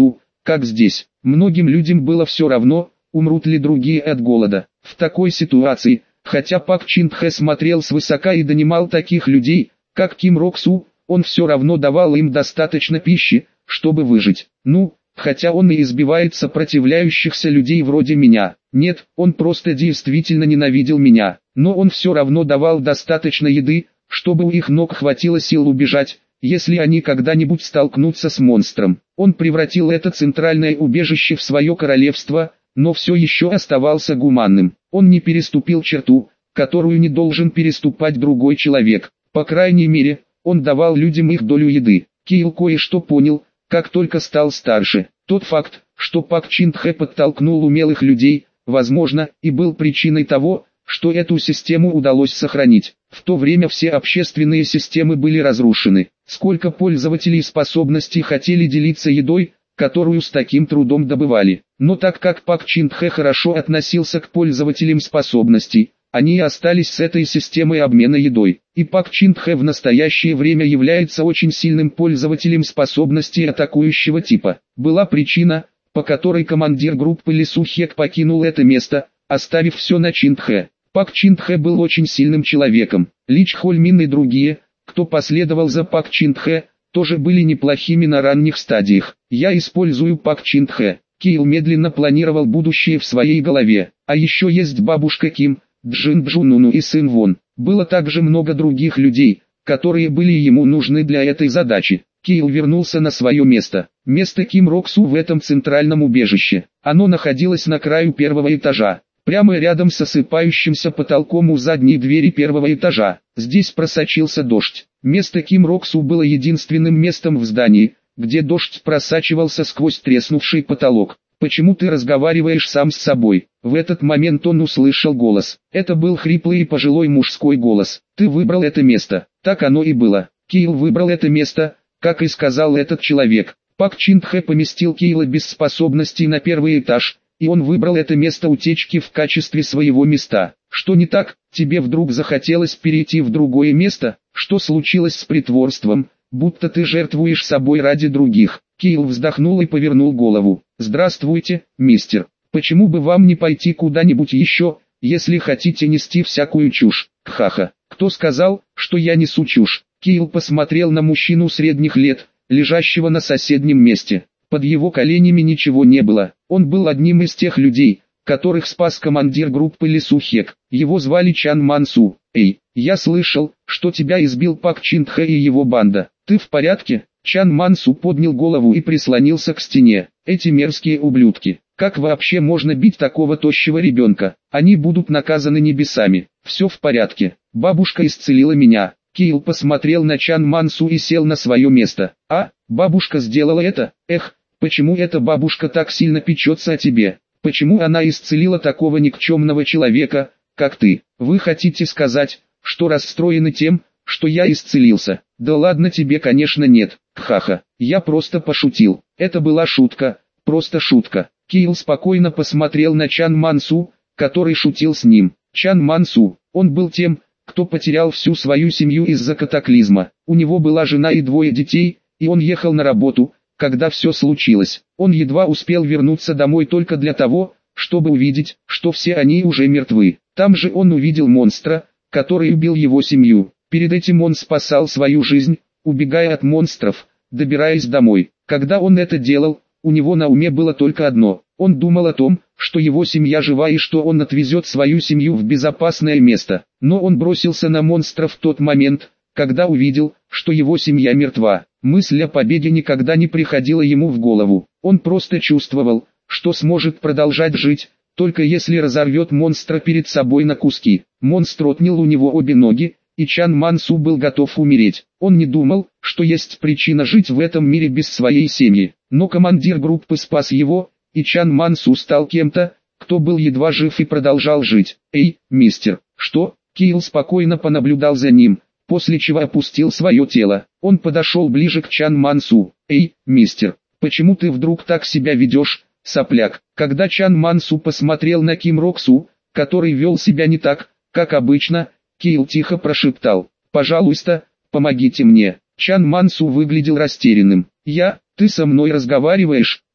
как здесь. Многим людям было все равно, умрут ли другие от голода. В такой ситуации, хотя Пак Чин Тхэ смотрел свысока и донимал таких людей, как Ким Рок Су, он все равно давал им достаточно пищи, чтобы выжить. Ну, хотя он и избивает сопротивляющихся людей вроде меня. Нет, он просто действительно ненавидел меня. Но он все равно давал достаточно еды, чтобы у их ног хватило сил убежать, если они когда-нибудь столкнутся с монстром. Он превратил это центральное убежище в свое королевство, но все еще оставался гуманным. Он не переступил черту, которую не должен переступать другой человек. По крайней мере, он давал людям их долю еды. Кейл кое-что понял, как только стал старше. Тот факт, что Пак Чин Тхэ подтолкнул умелых людей, возможно, и был причиной того, что эту систему удалось сохранить. В то время все общественные системы были разрушены. Сколько пользователей способностей хотели делиться едой, которую с таким трудом добывали. Но так как Пак Чин Тхэ хорошо относился к пользователям способностей, они и остались с этой системой обмена едой. И Пак Чин Тхэ в настоящее время является очень сильным пользователем способностей атакующего типа. Была причина, по которой командир группы Ли Су Хек покинул это место, оставив все на Чин Тхэ. Пак Чин Тхэ был очень сильным человеком. Ли Чхоль Мин и другие, кто последовал за Пак Чин Тхэ, тоже были неплохими на ранних стадиях. Я использую Пак Чин Тхэ. Кейл медленно планировал будущее в своей голове. А еще есть бабушка Ким, Джин Джунуну и сын Вон. Было также много других людей, которые были ему нужны для этой задачи. Кейл вернулся на свое место. Место Ким Рок Су в этом центральном убежище. Оно находилось на краю первого этажа, прямо рядом с осыпающимся потолком у задней двери первого этажа. Здесь просочился дождь. Место Ким Рок Су было единственным местом в здании, где дождь просачивался сквозь треснувший потолок. «Почему ты разговариваешь сам с собой?» В этот момент он услышал голос. Это был хриплый и пожилой мужской голос. «Ты выбрал это место». Так оно и было. Кейл выбрал это место, как и сказал этот человек. Пак Чин Тхэ поместил Кейла без способностей на первый этаж, и он выбрал это место утечки в качестве своего места. Что не так? Тебе вдруг захотелось перейти в другое место? Что случилось с притворством, будто ты жертвуешь собой ради других? Кейл вздохнул и повернул голову. «Здравствуйте, мистер. Почему бы вам не пойти куда-нибудь еще, если хотите нести всякую чушь?» «Кхаха. Кто сказал, что я несу чушь?» Кейл посмотрел на мужчину средних лет, лежащего на соседнем месте. Под его коленями ничего не было. Он был одним из тех людей, которых спас командир группы Ли Су Хек. Его звали Чан Мансу. «Эй, я слышал, что тебя избил Пак Чин Тхэ и его банда. Ты в порядке?» Чан Мансу поднял голову и прислонился к стене. «Эти мерзкие ублюдки. Как вообще можно бить такого тощего ребенка? Они будут наказаны небесами. Все в порядке. Бабушка исцелила меня». Кейл посмотрел на Чан Мансу и сел на свое место. «А, бабушка сделала это? Эх, почему эта бабушка так сильно печется о тебе? Почему она исцелила такого никчемного человека, как ты? Вы хотите сказать, что расстроены тем, что я исцелился?» «Да ладно тебе, конечно, нет. Ха-ха, я просто пошутил. Это была шутка, просто шутка». Кейл спокойно посмотрел на Чан Мансу, который шутил с ним. Чан Мансу, он был тем, кто потерял всю свою семью из-за катаклизма. У него была жена и двое детей, и он ехал на работу, когда все случилось. Он едва успел вернуться домой только для того, чтобы увидеть, что все они уже мертвы. Там же он увидел монстра, который убил его семью. Перед этим он спасал свою жизнь, убегая от монстров, добираясь домой. Когда он это делал, у него на уме было только одно. Он думал о том, что его семья жива и что он отвезет свою семью в безопасное место. Но он бросился на монстра в тот момент, когда увидел, что его семья мертва. Мысль о победе никогда не приходила ему в голову. Он просто чувствовал, что сможет продолжать жить, только если разорвет монстра перед собой на куски. Монстр отнял у него обе ноги, и Чан Мансу был готов умереть. Он не думал, что есть причина жить в этом мире без своей семьи. Но командир группы спас его, и Чан Мансу стал кем-то, кто был едва жив и продолжал жить. «Эй, мистер, что?» Кейл спокойно понаблюдал за ним, после чего опустил свое тело. Он подошел ближе к Чан Мансу. «Эй, мистер, почему ты вдруг так себя ведешь, сопляк?» Когда Чан Мансу посмотрел на Ким Рок Су, который вел себя не так, как обычно, Кейл тихо прошептал: «Пожалуйста, помогите мне». Чан Мансу выглядел растерянным. «Я, ты со мной разговариваешь?»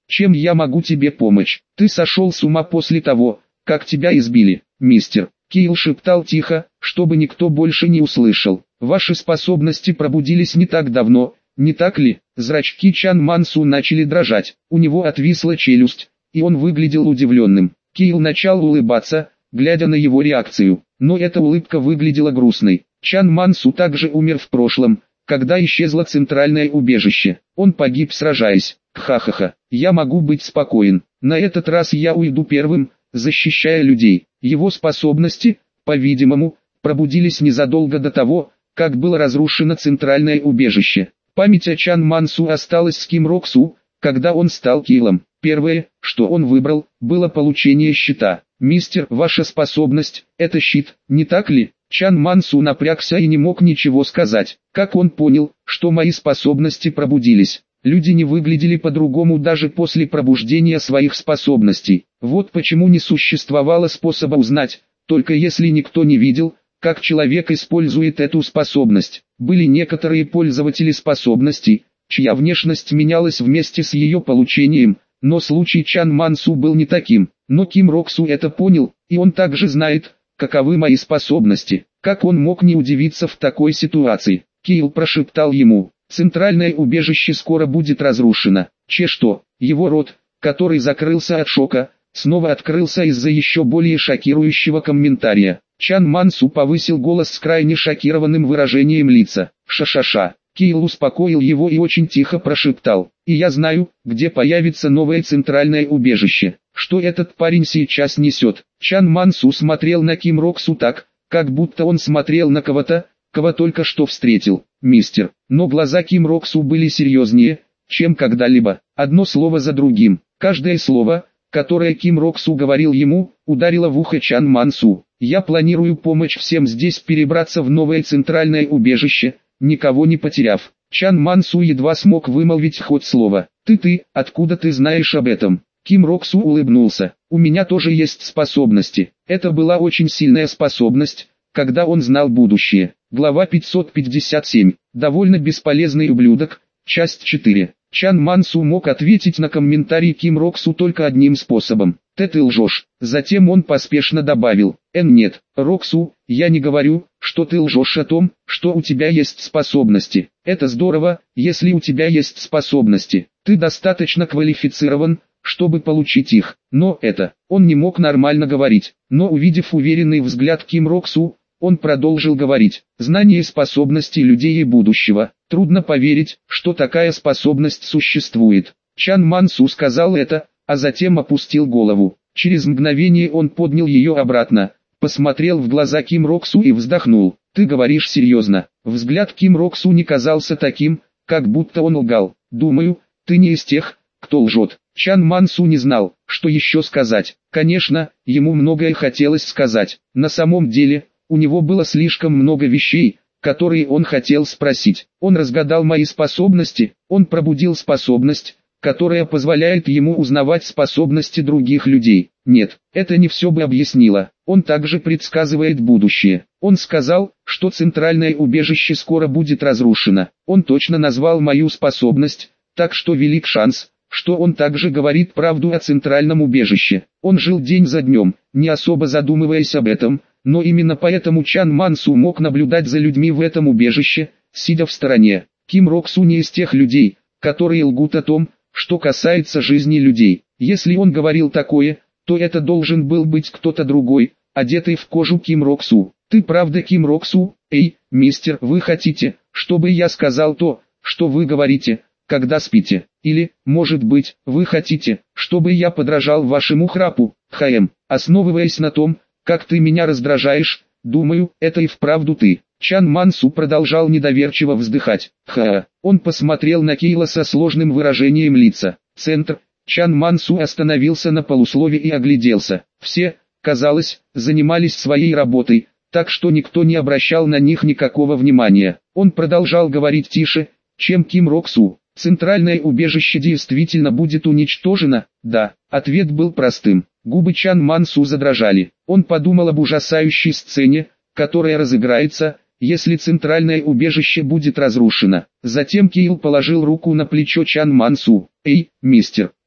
Чем я могу тебе помочь? Ты сошел с ума после того, как тебя избили, мистер. Кейл шептал тихо, чтобы никто больше не услышал. Ваши способности пробудились не так давно, не так ли? Зрачки Чан Мансу начали дрожать, у него отвисла челюсть, и он выглядел удивленным. Кейл начал улыбаться, глядя на его реакцию, но эта улыбка выглядела грустной. Чан Мансу также умер в прошлом, когда исчезло центральное убежище. Он погиб сражаясь. Ха-ха-ха, я могу быть спокоен. На этот раз я уйду первым, защищая людей. Его способности, по-видимому, пробудились незадолго до того, как было разрушено центральное убежище. Память о Чан Мансу осталась с Ким Роксу, когда он стал Кейлом. Первое, что он выбрал, было получение щита. «Мистер, ваша способность – это щит, не так ли?» Чан Мансу напрягся и не мог ничего сказать. Как он понял, что мои способности пробудились? Люди не выглядели по-другому даже после пробуждения своих способностей. Вот почему не существовало способа узнать, только если никто не видел, как человек использует эту способность. Были некоторые пользователи способностей, чья внешность менялась вместе с ее получением, но случай Чан Мансу был не таким. Но Ким Роксу это понял, и он также знает, каковы мои способности. Как он мог не удивиться в такой ситуации? Кейл прошептал ему: «Центральное убежище скоро будет разрушено». Че что? Его рот, который закрылся от шока, снова открылся из-за еще более шокирующего комментария. Чан Мансу повысил голос с крайне шокированным выражением лица. «Ша-ша-ша». Кейл успокоил его и очень тихо прошептал: «И я знаю, где появится новое центральное убежище». Что этот парень сейчас несет? Чан Мансу смотрел на Ким Роксу так, как будто он смотрел на кого-то, кого только что встретил. «Мистер». Но глаза Ким Роксу были серьезнее, чем когда-либо. Одно слово за другим. Каждое слово, которое Ким Роксу говорил ему, ударило в ухо Чан Мансу. «Я планирую помочь всем здесь перебраться в новое центральное убежище, никого не потеряв». Чан Мансу едва смог вымолвить хоть слово. «Ты-ты, откуда ты знаешь об этом?» Ким Роксу улыбнулся. «У меня тоже есть способности». Это была очень сильная способность, когда он знал будущее. Глава пятьсот пятьдесят семь. Довольно бесполезный ублюдок. Часть четыре. Чан Мансу мог ответить на комментарий Ким Роксу только одним способом. «Ты ты лжешь». Затем он поспешно добавил: «Эм нет, Роксу, я не говорю, что ты лжешь о том, что у тебя есть способности. Это здорово, если у тебя есть способности. Ты достаточно квалифицирован, чтобы получить их. Но это...» Он не мог нормально говорить, но увидев уверенный взгляд Ким Роксу, он продолжил говорить: «Знание способностей людей и будущего. Трудно поверить, что такая способность существует». Чан Мансу сказал это, а затем опустил голову. Через мгновение он поднял ее обратно, посмотрел в глаза Ким Роксу и вздохнул. «Ты говоришь серьезно?» Взгляд Ким Роксу не казался таким, как будто он лгал. «Думаю, ты не из тех, кто лжет». Чан Мансу не знал, что еще сказать. Конечно, ему многое хотелось сказать. На самом деле, у него было слишком много вещей, которые он хотел спросить. Он разгадал мои способности, он пробудил способность, которая позволяет ему узнавать способности других людей. Нет, это не все бы объяснило. Он также предсказывает будущее. Он сказал, что центральное убежище скоро будет разрушено. Он точно назвал мою способность, так что велик шанс, что он также говорит правду о центральном убежище. Он жил день за днем, не особо задумываясь об этом, но именно поэтому Чан Мансу мог наблюдать за людьми в этом убежище, сидя в стороне. Ким Роксу не из тех людей, которые лгут о том, что касается жизни людей. Если он говорил такое, то это должен был быть кто-то другой, одетый в кожу Ким Роксу. «Ты правда Ким Роксу? Эй, мистер, вы хотите, чтобы я сказал то, что вы говорите, когда спите? Или, может быть, вы хотите, чтобы я подражал вашему храпу? Хм, основываясь на том, как ты меня раздражаешь, думаю, это и вправду ты». Чан Мансу продолжал недоверчиво вздыхать. Ха. Он посмотрел на Кейла со сложным выражением лица. Центр. Чан Мансу остановился на полуслове и огляделся. Все, казалось, занимались своей работой, так что никто не обращал на них никакого внимания. Он продолжал говорить тише, чем Ким Роксу. «Центральное убежище действительно будет уничтожено?» Да, ответ был простым. Губы Чан Мансу задрожали. Он подумал об ужасающей сцене, которая разыграется, если центральное убежище будет разрушено. Затем Кейл положил руку на плечо Чан Мансу. «Эй, мистер,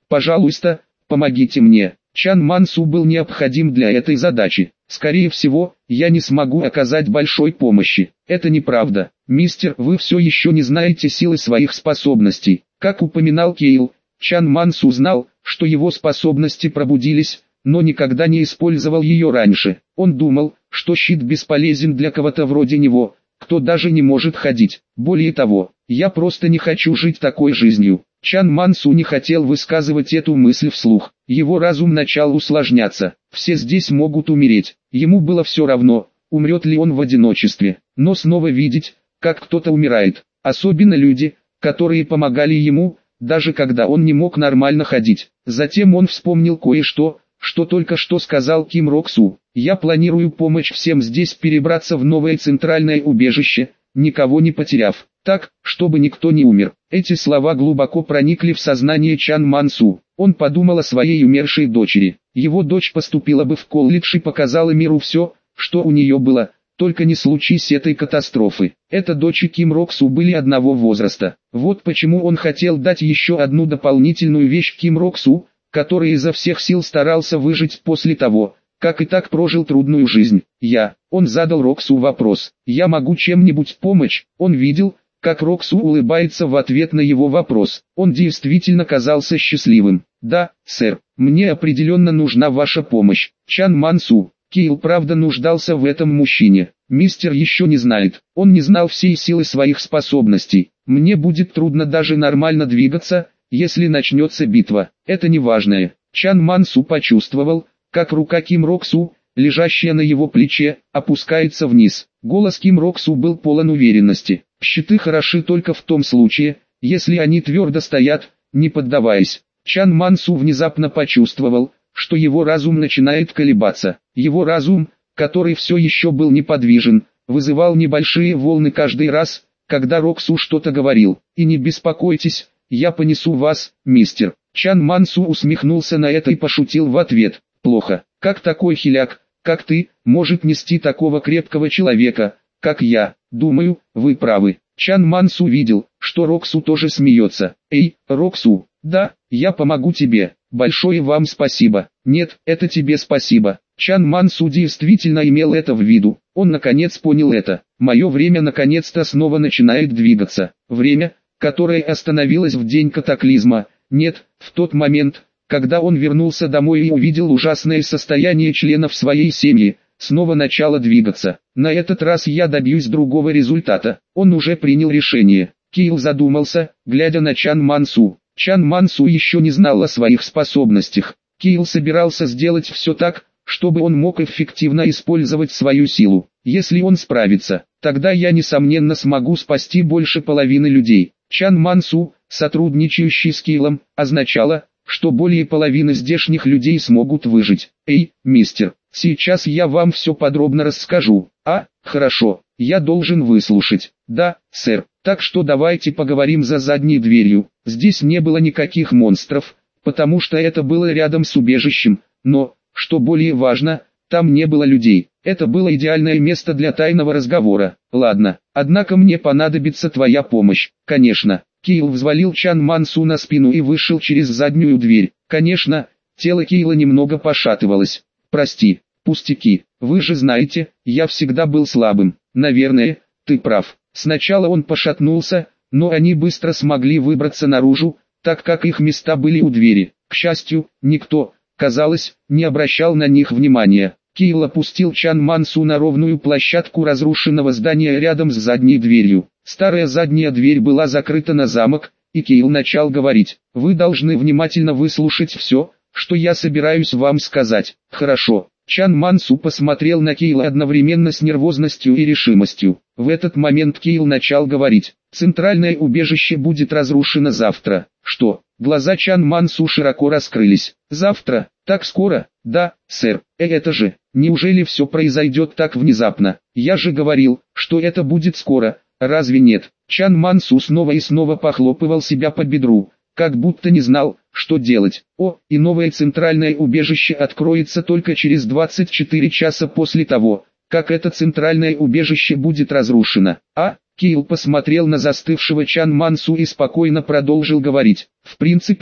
Пожалуйста, помогите мне. Чан Мансу был необходим для этой задачи. Скорее всего, я не смогу оказать большой помощи. Это неправда. Мистер, вы все еще не знаете силы своих способностей. Как упоминал Кейл, Чан Мансу знал, что его способности пробудились, но никогда не использовал ее раньше. Он думал, что щит бесполезен для кого-то вроде него, кто даже не может ходить. Более того, я просто не хочу жить такой жизнью. Чан Мансу не хотел высказывать эту мысль вслух. Его разум начал усложняться. Все здесь могут умереть. Ему было все равно, умрет ли он в одиночестве. Но снова видеть, как кто-то умирает. Особенно люди, которые помогали ему, даже когда он не мог нормально ходить. Затем он вспомнил кое-что, что только что сказал Ким Рок Су. «Я планирую помочь всем здесь перебраться в новое центральное убежище, никого не потеряв, так, чтобы никто не умер». Эти слова глубоко проникли в сознание Чан Мансу. Он подумал о своей умершей дочери. Его дочь поступила бы в колледж и показала миру все, что у нее было, только не случись этой катастрофы. Эта дочь и Ким Рок Су были одного возраста. Вот почему он хотел дать еще одну дополнительную вещь Ким Рок Су, который изо всех сил старался выжить после того, как и так прожил трудную жизнь. «Я». Он задал Роксу вопрос. «Я могу чем-нибудь помочь?» Он видел, как Роксу улыбается в ответ на его вопрос. Он действительно казался счастливым. «Да, сэр, мне определенно нужна ваша помощь». Чан Мансу. Кейл правда нуждался в этом мужчине. Мистер еще не знает. Он не знал всей силы своих способностей. «Мне будет трудно даже нормально двигаться, если начнется битва. Это неважное». Чан Мансу почувствовал, как рука Ким Рок Су, лежащая на его плече, опускается вниз. Голос Ким Рок Су был полон уверенности. «Щиты хороши только в том случае, если они твердо стоят, не поддаваясь». Чан Мансу внезапно почувствовал, что его разум начинает колебаться. Его разум, который все еще был неподвижен, вызывал небольшие волны каждый раз, когда Рок Су что-то говорил. «И не беспокойтесь, я понесу вас, мистер». Чан Мансу усмехнулся на это и пошутил в ответ. «Плохо, как такой хиляк, как ты, может нести такого крепкого человека, как я? Думаю, вы правы». Чан Мансу видел, что Роксу тоже смеется. «Эй, Роксу, да, я помогу тебе, большое вам спасибо». «Нет, это тебе спасибо». Чан Мансу действительно имел это в виду. Он наконец понял это. «Мое время наконец-то снова начинает двигаться». Время, которое остановилось в день катаклизма. Нет, в тот момент, когда он вернулся домой и увидел ужасное состояние членов своей семьи, снова начало двигаться. «На этот раз я добьюсь другого результата». Он уже принял решение. Кейл задумался, глядя на Чан Мансу. Чан Мансу еще не знал о своих способностях. Кейл собирался сделать все так, чтобы он мог эффективно использовать свою силу. Если он справится, тогда я несомненно смогу спасти больше половины людей. Чан Мансу, сотрудничающий с Кейлом, означало, что более половины здешних людей смогут выжить. «Эй, мистер, сейчас я вам все подробно расскажу». «А, хорошо, я должен выслушать». «Да, сэр, так что давайте поговорим за задней дверью». Здесь не было никаких монстров, потому что это было рядом с убежищем, но, что более важно, там не было людей. Это было идеальное место для тайного разговора. «Ладно, однако мне понадобится твоя помощь». «Конечно». Кейл взвалил Чан Мансу на спину и вышел через заднюю дверь. Конечно, тело Кейла немного пошатывалось. «Прости, пустяки, вы же знаете, я всегда был слабым». «Наверное, ты прав». Сначала он пошатнулся, но они быстро смогли выбраться наружу, так как их места были у двери. К счастью, никто, казалось, не обращал на них внимания. Кейл опустил Чан Мансу на ровную площадку разрушенного здания рядом с задней дверью. Старая задняя дверь была закрыта на замок, и Кейл начал говорить. «Вы должны внимательно выслушать все, что я собираюсь вам сказать». «Хорошо». Чан Мансу посмотрел на Кейла одновременно с нервозностью и решимостью. В этот момент Кейл начал говорить. «Центральное убежище будет разрушено завтра». «Что?» Глаза Чан Мансу широко раскрылись. «Завтра? Так скоро?» «Да, сэр. Э, это же, неужели все произойдет так внезапно? Я же говорил, что это будет скоро, разве нет?» Чан Мансу снова и снова похлопывал себя по бедру, как будто не знал, что делать. «О, и новое центральное убежище откроется только через двадцать четыре часа после того, как это центральное убежище будет разрушено». «А?» Кейл посмотрел на застывшего Чан Мансу и спокойно продолжил говорить. «В принципе,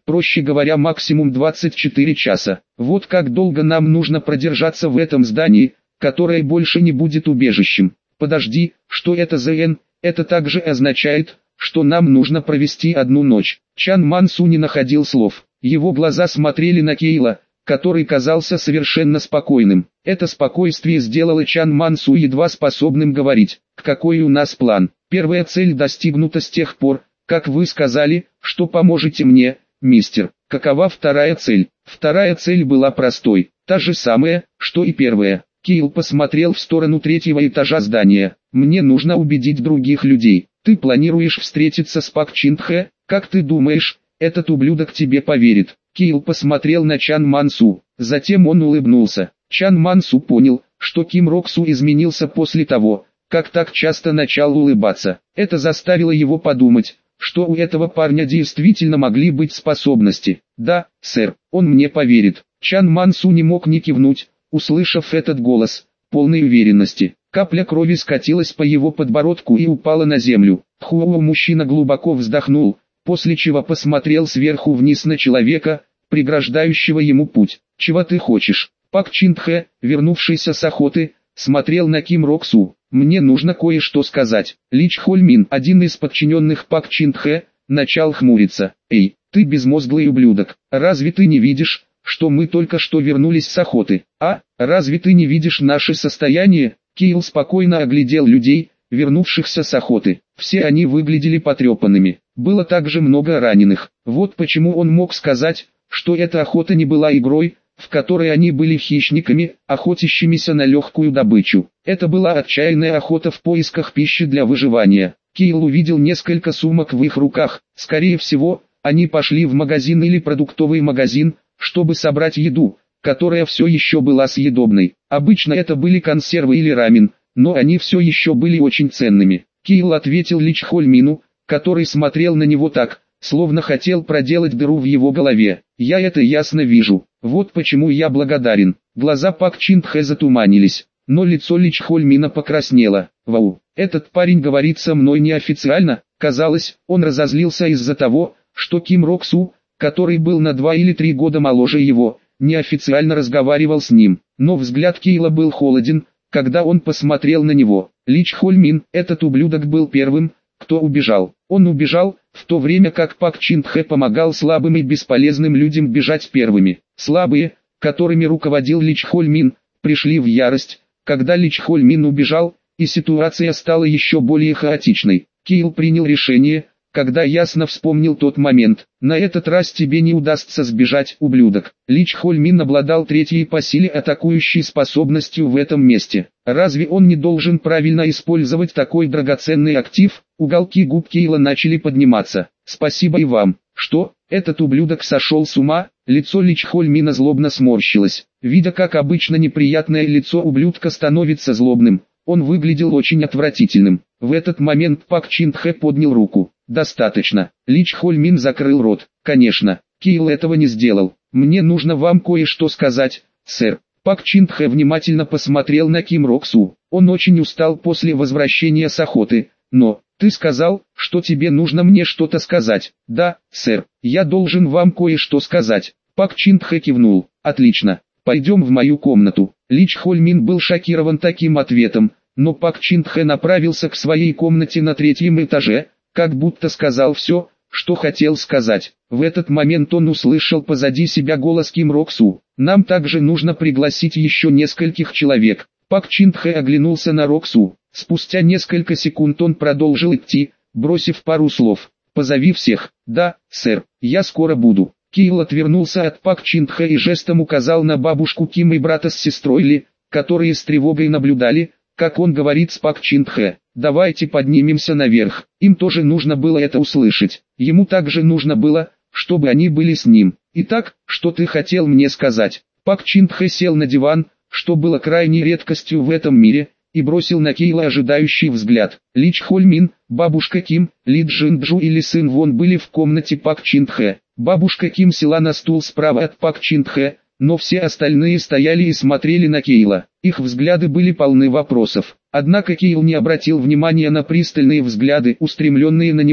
проще говоря максимум двадцать четыре часа. Вот как долго нам нужно продержаться в этом здании, которое больше не будет убежищем. Подожди, что это за Н? Это также означает, что нам нужно провести одну ночь. Чан Мансу не находил слов. Его глаза смотрели на Кейла, который казался совершенно спокойным. Это спокойствие сделало Чан Мансу едва способным говорить. Какой у нас план? Первая цель достигнута с тех пор, как вы сказали, что поможете мне, мистер. Какова вторая цель? Вторая цель была простой, та же самая, что и первая. Кейл посмотрел в сторону третьего этажа здания. Мне нужно убедить других людей. Ты планируешь встретиться с Пак Чин Хэ? Как ты думаешь, этот ублюдок тебе поверит? Кейл посмотрел на Чан Мансу, затем он улыбнулся. Чан Мансу понял, что Ким Рок Су изменился после того, как так часто начал улыбаться. Это заставило его подумать, что у этого парня действительно могли быть способности. Да, сэр, он мне поверит. Чан Мансу не мог не кивнуть, услышав этот голос, полной уверенности. Капля крови скатилась по его подбородку и упала на землю. Хуоу мужчина глубоко вздохнул, после чего посмотрел сверху вниз на человека, преграждающего ему путь. «Чего ты хочешь?» Пак Чин Хэ, вернувшийся с охоты, смотрел на Ким Рок Су. «Мне нужно кое-что сказать». Лич Холь Мин, один из подчиненных Пак Чин Хэ, начал хмуриться. «Эй, ты безмозглый ублюдок, разве ты не видишь, что мы только что вернулись с охоты? А, разве ты не видишь наше состояние?» Кейл спокойно оглядел людей, вернувшихся с охоты. Все они выглядели потрепанными. Было также много раненых. Вот почему он мог сказать, что эта охота не была игрой, в которой они были хищниками, охотящимися на легкую добычу. Это была отчаянная охота в поисках пищи для выживания. Кейл увидел несколько сумок в их руках. Скорее всего, они пошли в магазин или продуктовый магазин, чтобы собрать еду, которая все еще была съедобной. Обычно это были консервы или рамен, но они все еще были очень ценными. Кейл ответил Лич Холь Мину, который смотрел на него так, словно хотел проделать дыру в его голове. «Я это ясно вижу. Вот почему я благодарен». Глаза Пак Чин Хэ затуманились, но лицо Лич Холь Мина покраснело. «Вау, этот парень говорит со мной неофициально». Казалось, он разозлился из-за того, что Ким Рок Су, который был на два или три года моложе его, неофициально разговаривал с ним. Но взгляд Кейла был холоден, когда он посмотрел на него. Лич Холь Мин, этот ублюдок, был первым, кто убежал. Он убежал, в то время как Пак Чин Хэ помогал слабым и бесполезным людям бежать первыми. Слабые, которыми руководил Лич Холь Мин, пришли в ярость, когда Лич Холь Мин убежал, и ситуация стала еще более хаотичной. Кейл принял решение, когда ясно вспомнил тот момент. На этот раз тебе не удастся сбежать, ублюдок. Лич Холь Мин обладал третьей по силе атакующей способностью в этом месте. Разве он не должен правильно использовать такой драгоценный актив? Уголки губ Кейла начали подниматься. Спасибо и вам. Что, этот ублюдок сошел с ума? Лицо Лич Холь Мина злобно сморщилось. Видя, как обычно неприятное лицо ублюдка становится злобным, он выглядел очень отвратительным. В этот момент Пак Чин Хэ поднял руку. «Достаточно». Лич Холь Мин закрыл рот. «Конечно, Кейл этого не сделал. Мне нужно вам кое-что сказать, сэр». Пак Чин Хэ внимательно посмотрел на Ким Рок Су. Он очень устал после возвращения с охоты. «Но, ты сказал, что тебе нужно мне что-то сказать». «Да, сэр, я должен вам кое-что сказать». Пак Чин Хэ кивнул. «Отлично. Пойдем в мою комнату». Лич Холь Мин был шокирован таким ответом, но Пак Чин Хэ направился к своей комнате на третьем этаже, как будто сказал все, что хотел сказать. В этот момент он услышал позади себя голос Ким Рок Су. «Нам также нужно пригласить еще нескольких человек». Пак Чин Хэ оглянулся на Рок Су. Спустя несколько секунд он продолжил идти, бросив пару слов. «Позови всех». «Да, сэр, я скоро буду». Кейл отвернулся от Пак Чин Хэ и жестом указал на бабушку Ким и брата с сестрой Ли, которые с тревогой наблюдали, как он говорит с Пак Чин Хэ. «Давайте поднимемся наверх». Им тоже нужно было это услышать. Ему также нужно было, чтобы они были с ним. «Итак, что ты хотел мне сказать?» Пак Чин Хэ сел на диван, что было крайней редкостью в этом мире, и бросил на Кейла ожидающий взгляд. Лич Холь Мин, бабушка Ким, Ли Джин Джу или сын Вон были в комнате Пак Чин Хэ. Бабушка Ким села на стул справа от Пак Чин Хэ, но все остальные стояли и смотрели на Кейла. Их взгляды были полны вопросов. Однако Кейл не обратил внимания на пристальные взгляды, устремленные на него,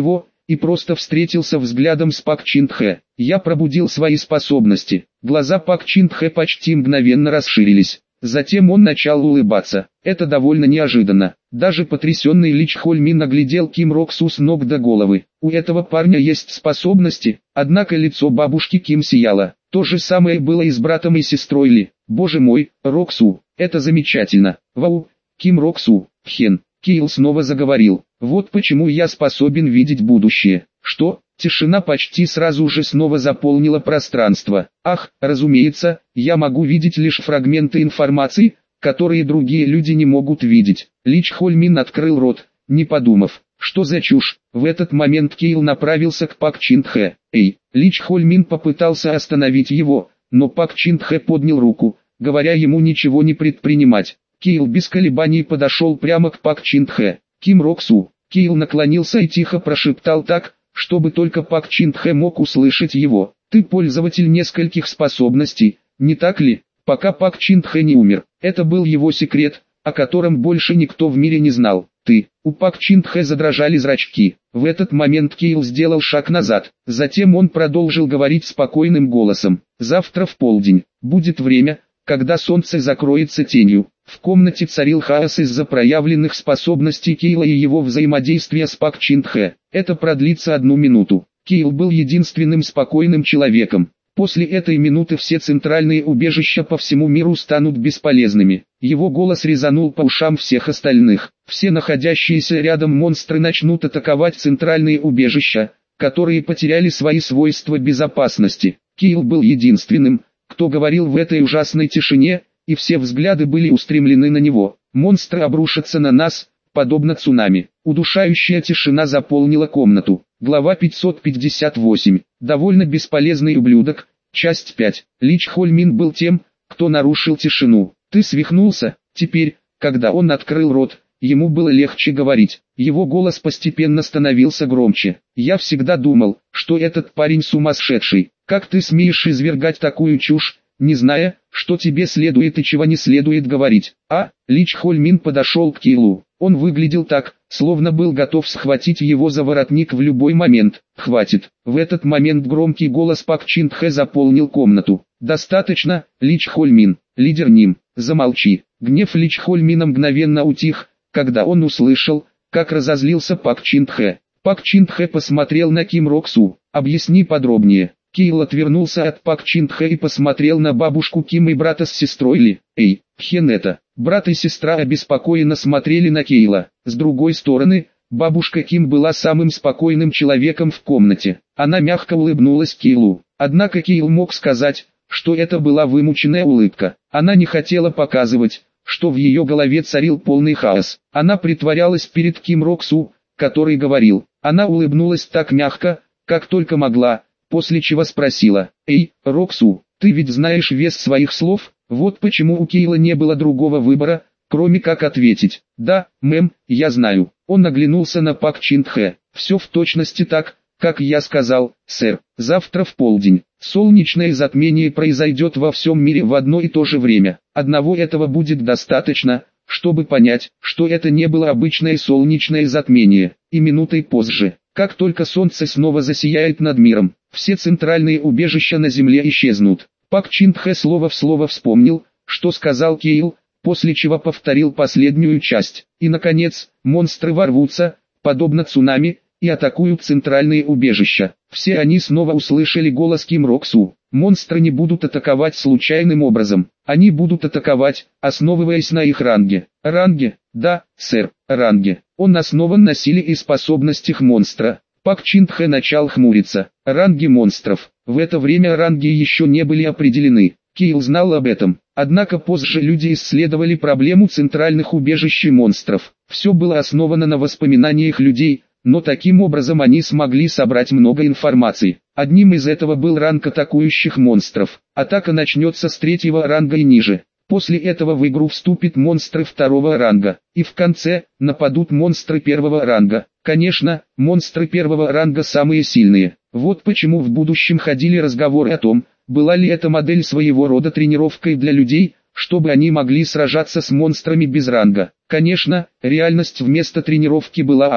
и просто встретился взглядом с Пак Чин Тхэ. Я пробудил свои способности. Глаза Пак Чин Тхэ почти мгновенно расширились. Затем он начал улыбаться. Это довольно неожиданно. Даже потрясенный Ли Чхоль-мин оглядел Ким Рок-су с ног до головы. У этого парня есть способности, однако лицо бабушки Ким сияло. То же самое было и с братом и сестрой Ли. Боже мой, Рок-су, это замечательно. Вау, Ким Рок-су, Хен. Кейл снова заговорил. Вот почему я способен видеть будущее. Что? Тишина почти сразу же снова заполнила пространство. Ах, разумеется, я могу видеть лишь фрагменты информации, которые другие люди не могут видеть. Ли Чхоль-мин открыл рот, не подумав. Что за чушь? В этот момент Кейл направился к Пак Чин Тхэ. Эй, Ли Чхоль-мин попытался остановить его, но Пак Чин Тхэ поднял руку, говоря ему ничего не предпринимать. Кейл без колебаний подошел прямо к Пак Чин Тхэ. Ким Рок-су. Кейл наклонился и тихо прошептал так, чтобы только Пак Чин Тхэ мог услышать его. Ты пользователь нескольких способностей, не так ли? Пока Пак Чин Тхэ не умер. Это был его секрет, о котором больше никто в мире не знал. Ты. У Пак Чин Тхэ задрожали зрачки. В этот момент Кейл сделал шаг назад. Затем он продолжил говорить спокойным голосом. Завтра в полдень будет время, когда солнце закроется тенью. В комнате царил хаос из-за проявленных способностей Кейла и его взаимодействия с Пак Чин Тхэ. Это продлится одну минуту. Кейл был единственным спокойным человеком. После этой минуты все центральные убежища по всему миру станут бесполезными. Его голос резанул по ушам всех остальных. Все находящиеся рядом монстры начнут атаковать центральные убежища, которые потеряли свои свойства безопасности. Кейл был единственным, кто говорил в этой ужасной тишине, и все взгляды были устремлены на него. Монстры обрушатся на нас, подобно цунами. Удушающая тишина заполнила комнату. Глава пятьсот пятьдесят восемь. Довольно бесполезный ублюдок. Часть пять. Ли Чхоль-мин был тем, кто нарушил тишину. Ты свихнулся? Теперь, когда он открыл рот, ему было легче говорить. Его голос постепенно становился громче. Я всегда думал, что этот парень сумасшедший. Как ты смеешь извергать такую чушь, не зная, что тебе следует и чего не следует говорить? А? Ли Чхоль-мин подошел к Кейлу. Он выглядел так, словно был готов схватить его за воротник в любой момент. Хватит. В этот момент громкий голос Пак Чин Тхэ заполнил комнату. Достаточно, Ли Чхоль-мин, лидер Ним, замолчи. Гнев Ли Чхоль-мина мгновенно утих, когда он услышал, как разозлился Пак Чин Тхэ. Пак Чин Тхэ посмотрел на Ким Рок-су. Объясни подробнее. Кейл отвернулся от Пак Чин Тхэ и посмотрел на бабушку Ким и брата с сестрой Ли. Эй, Хен это. Брат и сестра обеспокоенно смотрели на Кейла. С другой стороны, бабушка Ким была самым спокойным человеком в комнате. Она мягко улыбнулась Кейлу. Однако Кейл мог сказать, что это была вымученная улыбка. Она не хотела показывать, что в ее голове царил полный хаос. Она притворялась перед Ким Рок-су, который говорил. Она улыбнулась так мягко, как только могла, после чего спросила: «Эй, Рок-су, ты ведь знаешь вес своих слов?» Вот почему у Кейла не было другого выбора, кроме как ответить: «Да, мэм, я знаю». Он оглянулся на Пак Чин Тхэ. «Все в точности так, как я сказал, сэр. Завтра в полдень. Солнечное затмение произойдет во всем мире в одно и то же время. Одного этого будет достаточно, чтобы понять, что это не было обычное солнечное затмение. И минутой позже, как только солнце снова засияет над миром, все центральные убежища на земле исчезнут». Пак Чин Тхэ слово в слово вспомнил, что сказал Кейл, после чего повторил последнюю часть. И наконец, монстры ворвутся, подобно цунами, и атакуют центральные убежища. Все они снова услышали голос Ким Рок-су. Монстры не будут атаковать случайным образом. Они будут атаковать, основываясь на их ранге. Ранге? Да, сэр, ранге. Он основан на силе и способностях монстра. Пак Чин Тхэ начал хмуриться. Ранги монстров. В это время ранги еще не были определены. Кейл знал об этом. Однако позже люди исследовали проблему центральных убежищ монстров. Все было основано на воспоминаниях людей, но таким образом они смогли собрать много информации. Одним из этого был ранг атакующих монстров. Атака начнется с третьего ранга и ниже. После этого в игру вступят монстры второго ранга, и в конце нападут монстры первого ранга. Конечно, монстры первого ранга самые сильные. Вот почему в будущем ходили разговоры о том, была ли эта модель своего рода тренировкой для людей, чтобы они могли сражаться с монстрами без ранга. Конечно, реальность вместо тренировки была адом.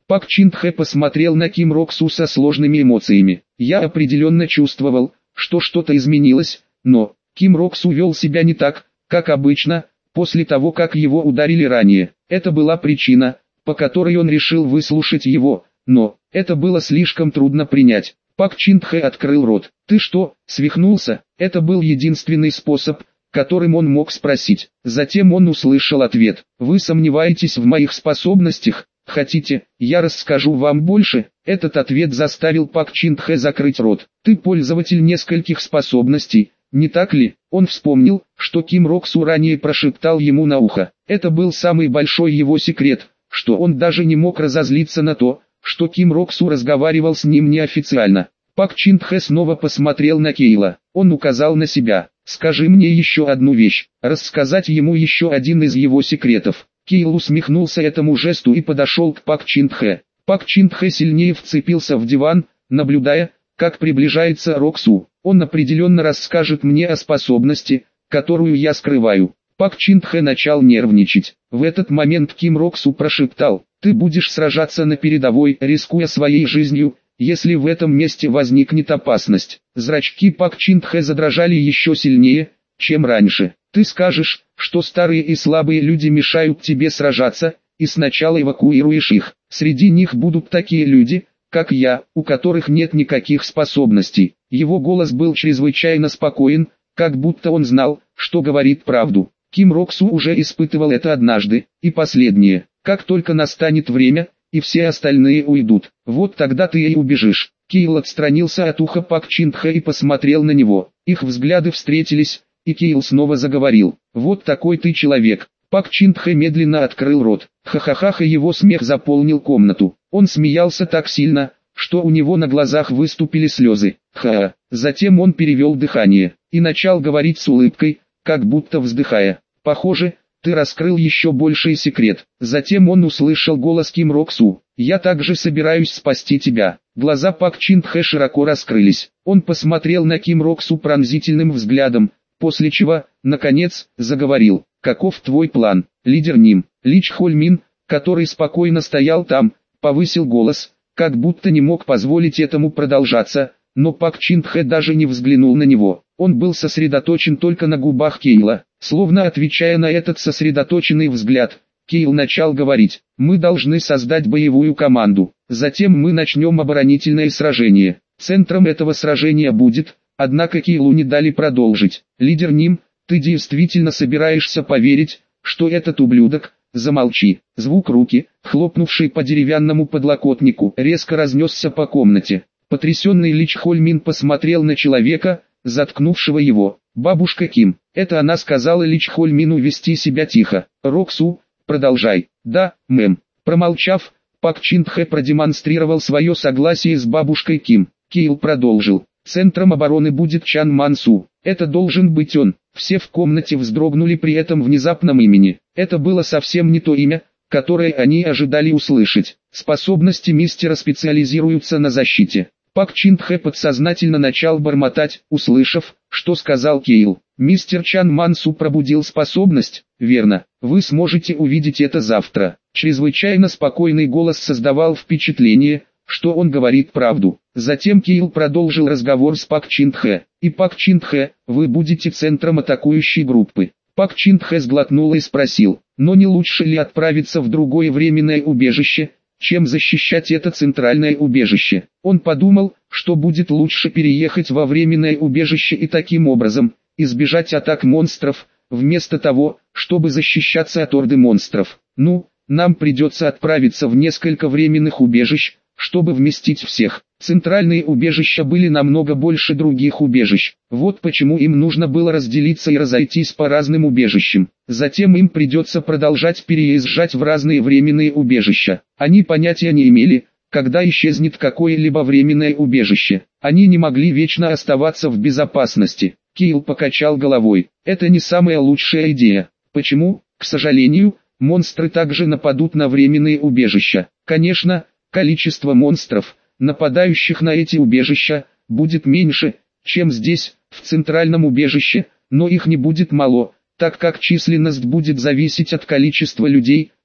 Пак Чин Тхэ посмотрел на Ким Рок Су со сложными эмоциями. Я определенно чувствовал, что что-то изменилось, но Ким Рок Су вел себя не так, как обычно, после того как его ударили ранее. Это была причина, по которой он решил выслушать его, но это было слишком трудно принять. Пак Чин Тхэ открыл рот. «Ты что, свихнулся?» Это был единственный способ, которым он мог спросить. Затем он услышал ответ. «Вы сомневаетесь в моих способностях? Хотите, я расскажу вам больше?» Этот ответ заставил Пак Чин Тхэ закрыть рот. «Ты пользователь нескольких способностей, не так ли?» Он вспомнил, что Ким Рок Су ранее прошептал ему на ухо. Это был самый большой его секрет, что он даже не мог разозлиться на то, что Ким Рок Су разговаривал с ним неофициально. Пак Чин Тхэ снова посмотрел на Кейла. Он указал на себя. «Скажи мне еще одну вещь». Рассказать ему еще один из его секретов. Кейл усмехнулся этому жесту и подошел к Пак Чин Тхэ. Пак Чин Тхэ сильнее вцепился в диван, наблюдая, как приближается Рок Су. Он определенно расскажет мне о способности, которую я скрываю. Пак Чин Тхэ начал нервничать. В этот момент Ким Рок Су прошептал: «Ты будешь сражаться на передовой, рискуя своей жизнью, если в этом месте возникнет опасность». Зрачки Пак Чин Тхэ задрожали еще сильнее, чем раньше. «Ты скажешь, что старые и слабые люди мешают тебе сражаться, и сначала эвакуируешь их. Среди них будут такие люди, как я, у которых нет никаких способностей». Его голос был чрезвычайно спокоен, как будто он знал, что говорит правду. Ким Рок Су уже испытывал это однажды, и последнее. Как только настанет время, и все остальные уйдут, вот тогда ты и убежишь. Кейл отстранился от уха Пак Чин Тхэ и посмотрел на него. Их взгляды встретились, и Кейл снова заговорил. «Вот такой ты человек». Пак Чин Тхэ медленно открыл рот. Ха-ха-ха, и его смех заполнил комнату. Он смеялся так сильно, что у него на глазах выступили слезы. Ха-ха. Затем он перевел дыхание и начал говорить с улыбкой, как будто вздыхая. «Похоже, ты раскрыл еще больший секрет». Затем он услышал голос Ким Рок Су. «Я также собираюсь спасти тебя». Глаза Пак Чин Тхэ широко раскрылись. Он посмотрел на Ким Рок Су пронзительным взглядом, после чего, наконец, заговорил. «Каков твой план, лидер Ним?» Ли Чхоль-мин, который спокойно стоял там, повысил голос, как будто не мог позволить этому продолжаться, но Пак Чин Тхэ даже не взглянул на него. Он был сосредоточен только на губах Кейла. Словно отвечая на этот сосредоточенный взгляд, Кейл начал говорить: «Мы должны создать боевую команду. Затем мы начнем оборонительное сражение. Центром этого сражения будет...» Однако Кейлу не дали продолжить. «Лидер Ним, ты действительно собираешься поверить, что этот ублюдок...» «Замолчи». Звук руки, хлопнувшей по деревянному подлокотнику, резко разнесся по комнате. Потрясенный Ли Чхоль-мин посмотрел на человека, заткнувшего его. «Бабушка Ким». Это она сказала Ли Чхоль-мину вести себя тихо. «Рок Су, продолжай». «Да, мэм». Промолчав, Пак Чин Тхэ продемонстрировал свое согласие с бабушкой Ким. Кейл продолжил. «Центром обороны будет Чан Ман Су. Это должен быть он». Все в комнате вздрогнули при этом внезапном имени. Это было совсем не то имя, которое они ожидали услышать. Способности мистера специализируются на защите. Пак Чин Тхэ подсознательно начал бормотать, услышав, что сказал Кейл. «Мистер Чан Ман Су пробудил способность, верно? Вы сможете увидеть это завтра». Чрезвычайно спокойный голос создавал впечатление, что он говорит правду. Затем Кейл продолжил разговор с Пак Чин Тхэ. «И Пак Чин Тхэ, вы будете центром атакующей группы». Пак Чин Тхэ сглотнул и спросил: «Но не лучше ли отправиться в другое временное убежище, чем защищать это центральное убежище?» Он подумал, что будет лучше переехать во временное убежище и таким образом избежать атак монстров, вместо того, чтобы защищаться от орды монстров. «Ну, нам придется отправиться в несколько временных убежищ, чтобы вместить всех». Центральные убежища были намного больше других убежищ. Вот почему им нужно было разделиться и разойтись по разным убежищам. Затем им придется продолжать переезжать в разные временные убежища. Они понятия не имели, когда исчезнет какое-либо временное убежище. Они не могли вечно оставаться в безопасности. Кейл покачал головой. «Это не самая лучшая идея». «Почему?» «К сожалению, монстры также нападут на временные убежища. Конечно, количество монстров, нападающих на эти убежища, будет меньше, чем здесь, в центральном убежище, но их не будет мало, так как численность будет зависеть от количества людей,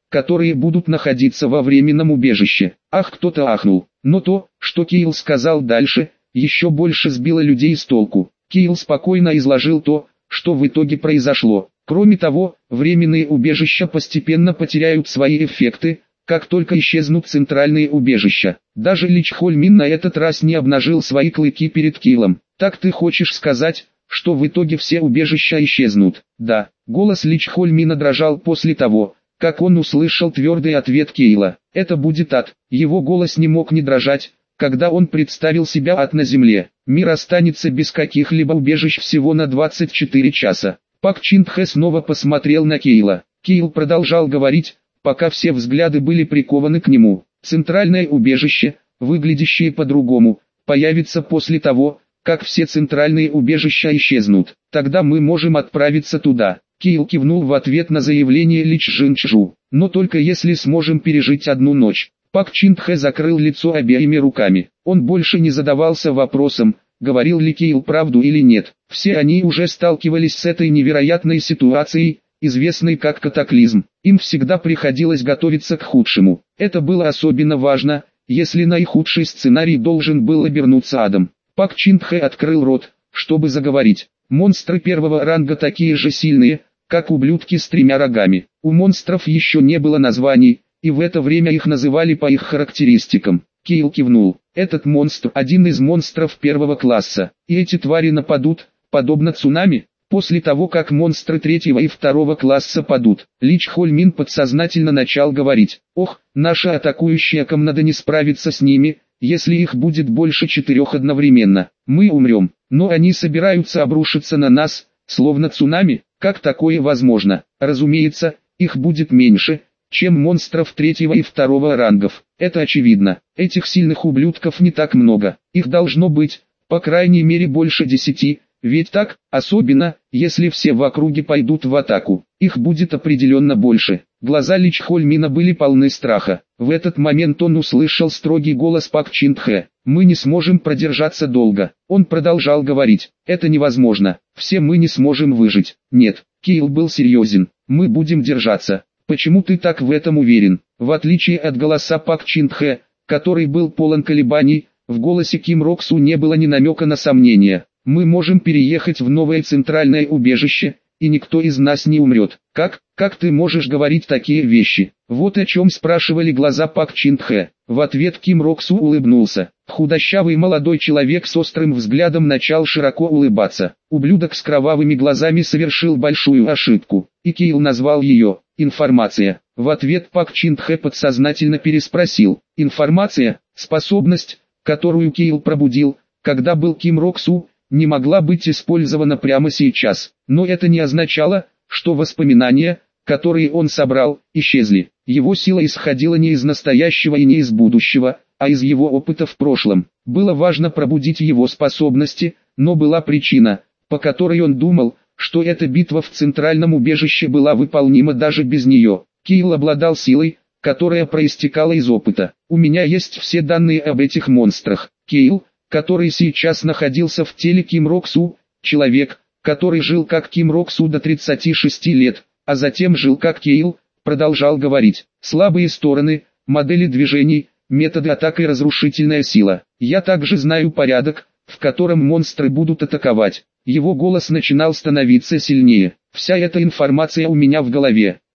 которые будут находиться во временном убежище. Ах, кто-то ахнул. Но то, что Кейл сказал дальше, еще больше сбило людей с толку. Кейл спокойно изложил то, что в итоге произошло. Кроме того, временные убежища постепенно потеряют свои эффекты, как только исчезнут центральные убежища. Даже Лич Хольмин на этот раз не обнажил свои клыки перед Кейлом. Так ты хочешь сказать, что в итоге все убежища исчезнут? Да. Голос Лич Хольмина дрожал после того, как он услышал твердый ответ Кейла. Это будет ад. Его голос не мог не дрожать, когда он представил себя ад на земле. Мир останется без каких-либо убежищ всего на двадцать четыре часа. Пак Чин Тхэ снова посмотрел на Кейла. Кейл продолжал говорить, пока все взгляды были прикованы к нему. Центральное убежище, выглядящее по-другому, появится после того, как все центральные убежища исчезнут. Тогда мы можем отправиться туда. Кейл кивнул в ответ на заявление Лич Жинчжу. Но только если сможем пережить одну ночь. Пак Чин Тхэ закрыл лицо обеими руками. Он больше не задавался вопросом, говорил ли Кейл правду или нет. Все они уже сталкивались с этой невероятной ситуацией, известной как катаклизм. Им всегда приходилось готовиться к худшему. Это было особенно важно, если наихудший сценарий должен был обернуться адом. Пак Чин Тхэ открыл рот, чтобы заговорить. Монстры первого ранга такие же сильные, как ублюдки с тремя рогами. У монстров еще не было названий, и в это время их называли по их характеристикам. Кейл кивнул. Этот монстр один из монстров первого класса, и эти твари нападут, подобно цунами, после того как монстры третьего и второго класса падут. Лич Хольмин подсознательно начал говорить: ох, наша атакующая команда не справится с ними, если их будет больше четырех одновременно. Мы умрем, но они собираются обрушиться на нас, словно цунами. Как такое возможно? Разумеется, их будет меньше, чем монстров третьего и второго рангов. Это очевидно. Этих сильных ублюдков не так много. Их должно быть, по крайней мере, больше десяти. Ведь так, особенно, если все в округе пойдут в атаку. Их будет определенно больше. Глаза Лич Хольмина были полны страха. В этот момент он услышал строгий голос Пак Чин Тхэ. «Мы не сможем продержаться долго». Он продолжал говорить: «Это невозможно. Все мы не сможем выжить». Нет, Кейл был серьезен. «Мы будем держаться». «Почему ты так в этом уверен?» В отличие от голоса Пак Чин Тхэ, который был полон колебаний, в голосе Ким Рок Су не было ни намека на сомнения. «Мы можем переехать в новое центральное убежище, и никто из нас не умрет». «Как? Как ты можешь говорить такие вещи?» Вот о чем спрашивали глаза Пак Чин Тхэ. В ответ Ким Рок Су улыбнулся. Худощавый молодой человек с острым взглядом начал широко улыбаться. Ублюдок с кровавыми глазами совершил большую ошибку, и Кейл назвал ее «информация». В ответ Пак Чин Тхэ подсознательно переспросил: «Информация, способность, которую Кейл пробудил, когда был Ким Рок Су, не могла быть использована прямо сейчас». Но это не означало, что воспоминания, которые он собрал, исчезли. Его сила исходила не из настоящего и не из будущего, а из его опыта в прошлом. Было важно пробудить его способности, но была причина, по которой он думал, что эта битва в центральном убежище была выполнима даже без нее. Кейл обладал силой, которая проистекала из опыта. «У меня есть все данные об этих монстрах». Кейл, который сейчас находился в теле Ким Рок Су, человек, который жил как Ким Рок Су до тридцати шести лет, а затем жил как Кейл, продолжал говорить: «Слабые стороны, модели движений, методы атак и разрушительная сила. Я также знаю порядок, в котором монстры будут атаковать». Его голос начинал становиться сильнее. «Вся эта информация у меня в голове.